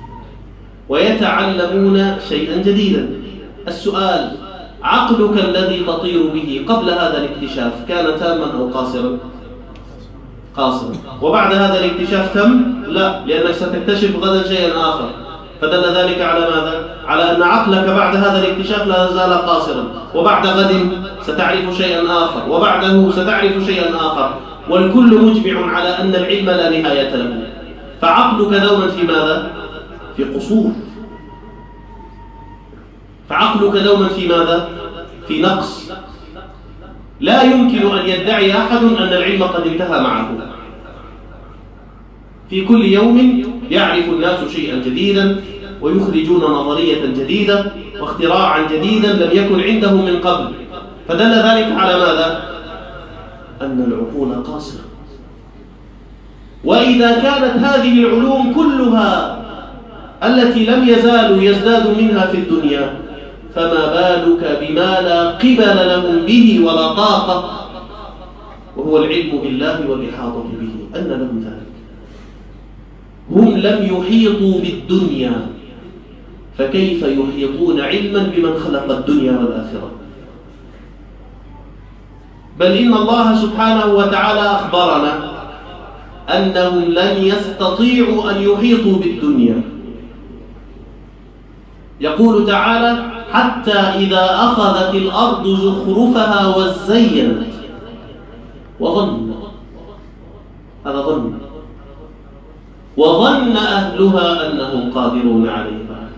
ويتعلمون شيئا جديدا. السؤال: عقلك الذي تطير به قبل هذا الاكتشاف كان تاما أو قاصرا؟ قاصرا. وبعد هذا الاكتشاف تم؟ لا، لأنك ستكتشف غدا شيئا آخر. فدل ذلك على ماذا؟ على أن عقلك بعد هذا الاكتشاف لا زال قاصرا، وبعد غد ستعرف شيئا آخر، وبعده ستعرف شيئا آخر، والكل مجمع على أن العلم لا نهاية له. فعقلك دوما في ماذا؟ في قصور. فعقلك دوما في ماذا؟ في نقص. لا يمكن أن يدعي أحد أن العلم قد انتهى معه. في كل يوم يعرف الناس شيئا جديدا، ويخرجون نظرية جديدة واختراعا جديدا لم يكن عندهم من قبل. فدل ذلك على ماذا؟ أن العقول قاصرة. وإذا كانت هذه العلوم كلها التي لم يزالوا يزداد منها في الدنيا، فما بالك بما لا قبل لهم به ولا طاقة، وهو العلم بالله والإحاطة به. أن لهم ذلك؟ هم لم يحيطوا بالدنيا، فكيف يحيطون علما بمن خلق الدنيا والآخرة؟ بل إن الله سبحانه وتعالى أخبرنا أنهم لن يستطيعوا أن يحيطوا بالدنيا. يقول تعالى: حتى إذا أخذت الأرض زخرفها وزينت وظن، هذا ظن، وظن أهلها أنهم قادرون عليها.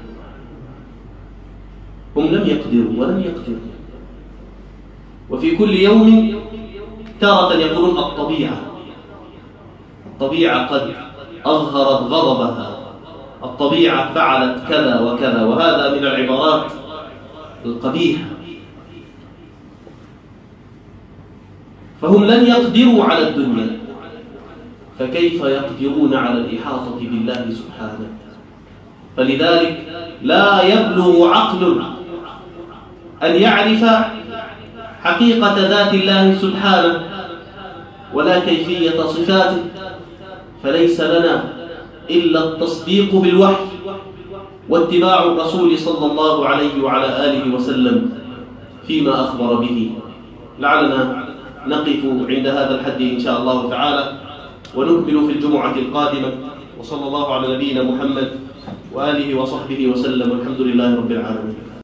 هم لم يقدروا ولم يقدروا. وفي كل يوم تارة يقولون الطبيعة قد أظهرت غضبها، الطبيعة فعلت كذا وكذا، وهذا من العبارات القبيحة. فهم لن يقدروا على الدنيا، فكيف يقدرون على الإحاطة بالله سبحانه؟ فلذلك لا يبلغ عقل أن يعرف حقيقة ذات الله سبحانه ولا كيفية صفاته، فليس لنا إلا التصديق بالوحي واتباع الرسول صلى الله عليه وعلى آله وسلم فيما أخبر به. لعلنا نقف عند هذا الحد إن شاء الله تعالى، ونكمل في الجمعة القادمة. وصلى الله على نبينا محمد وآله وصحبه وسلم، والحمد لله رب العالمين.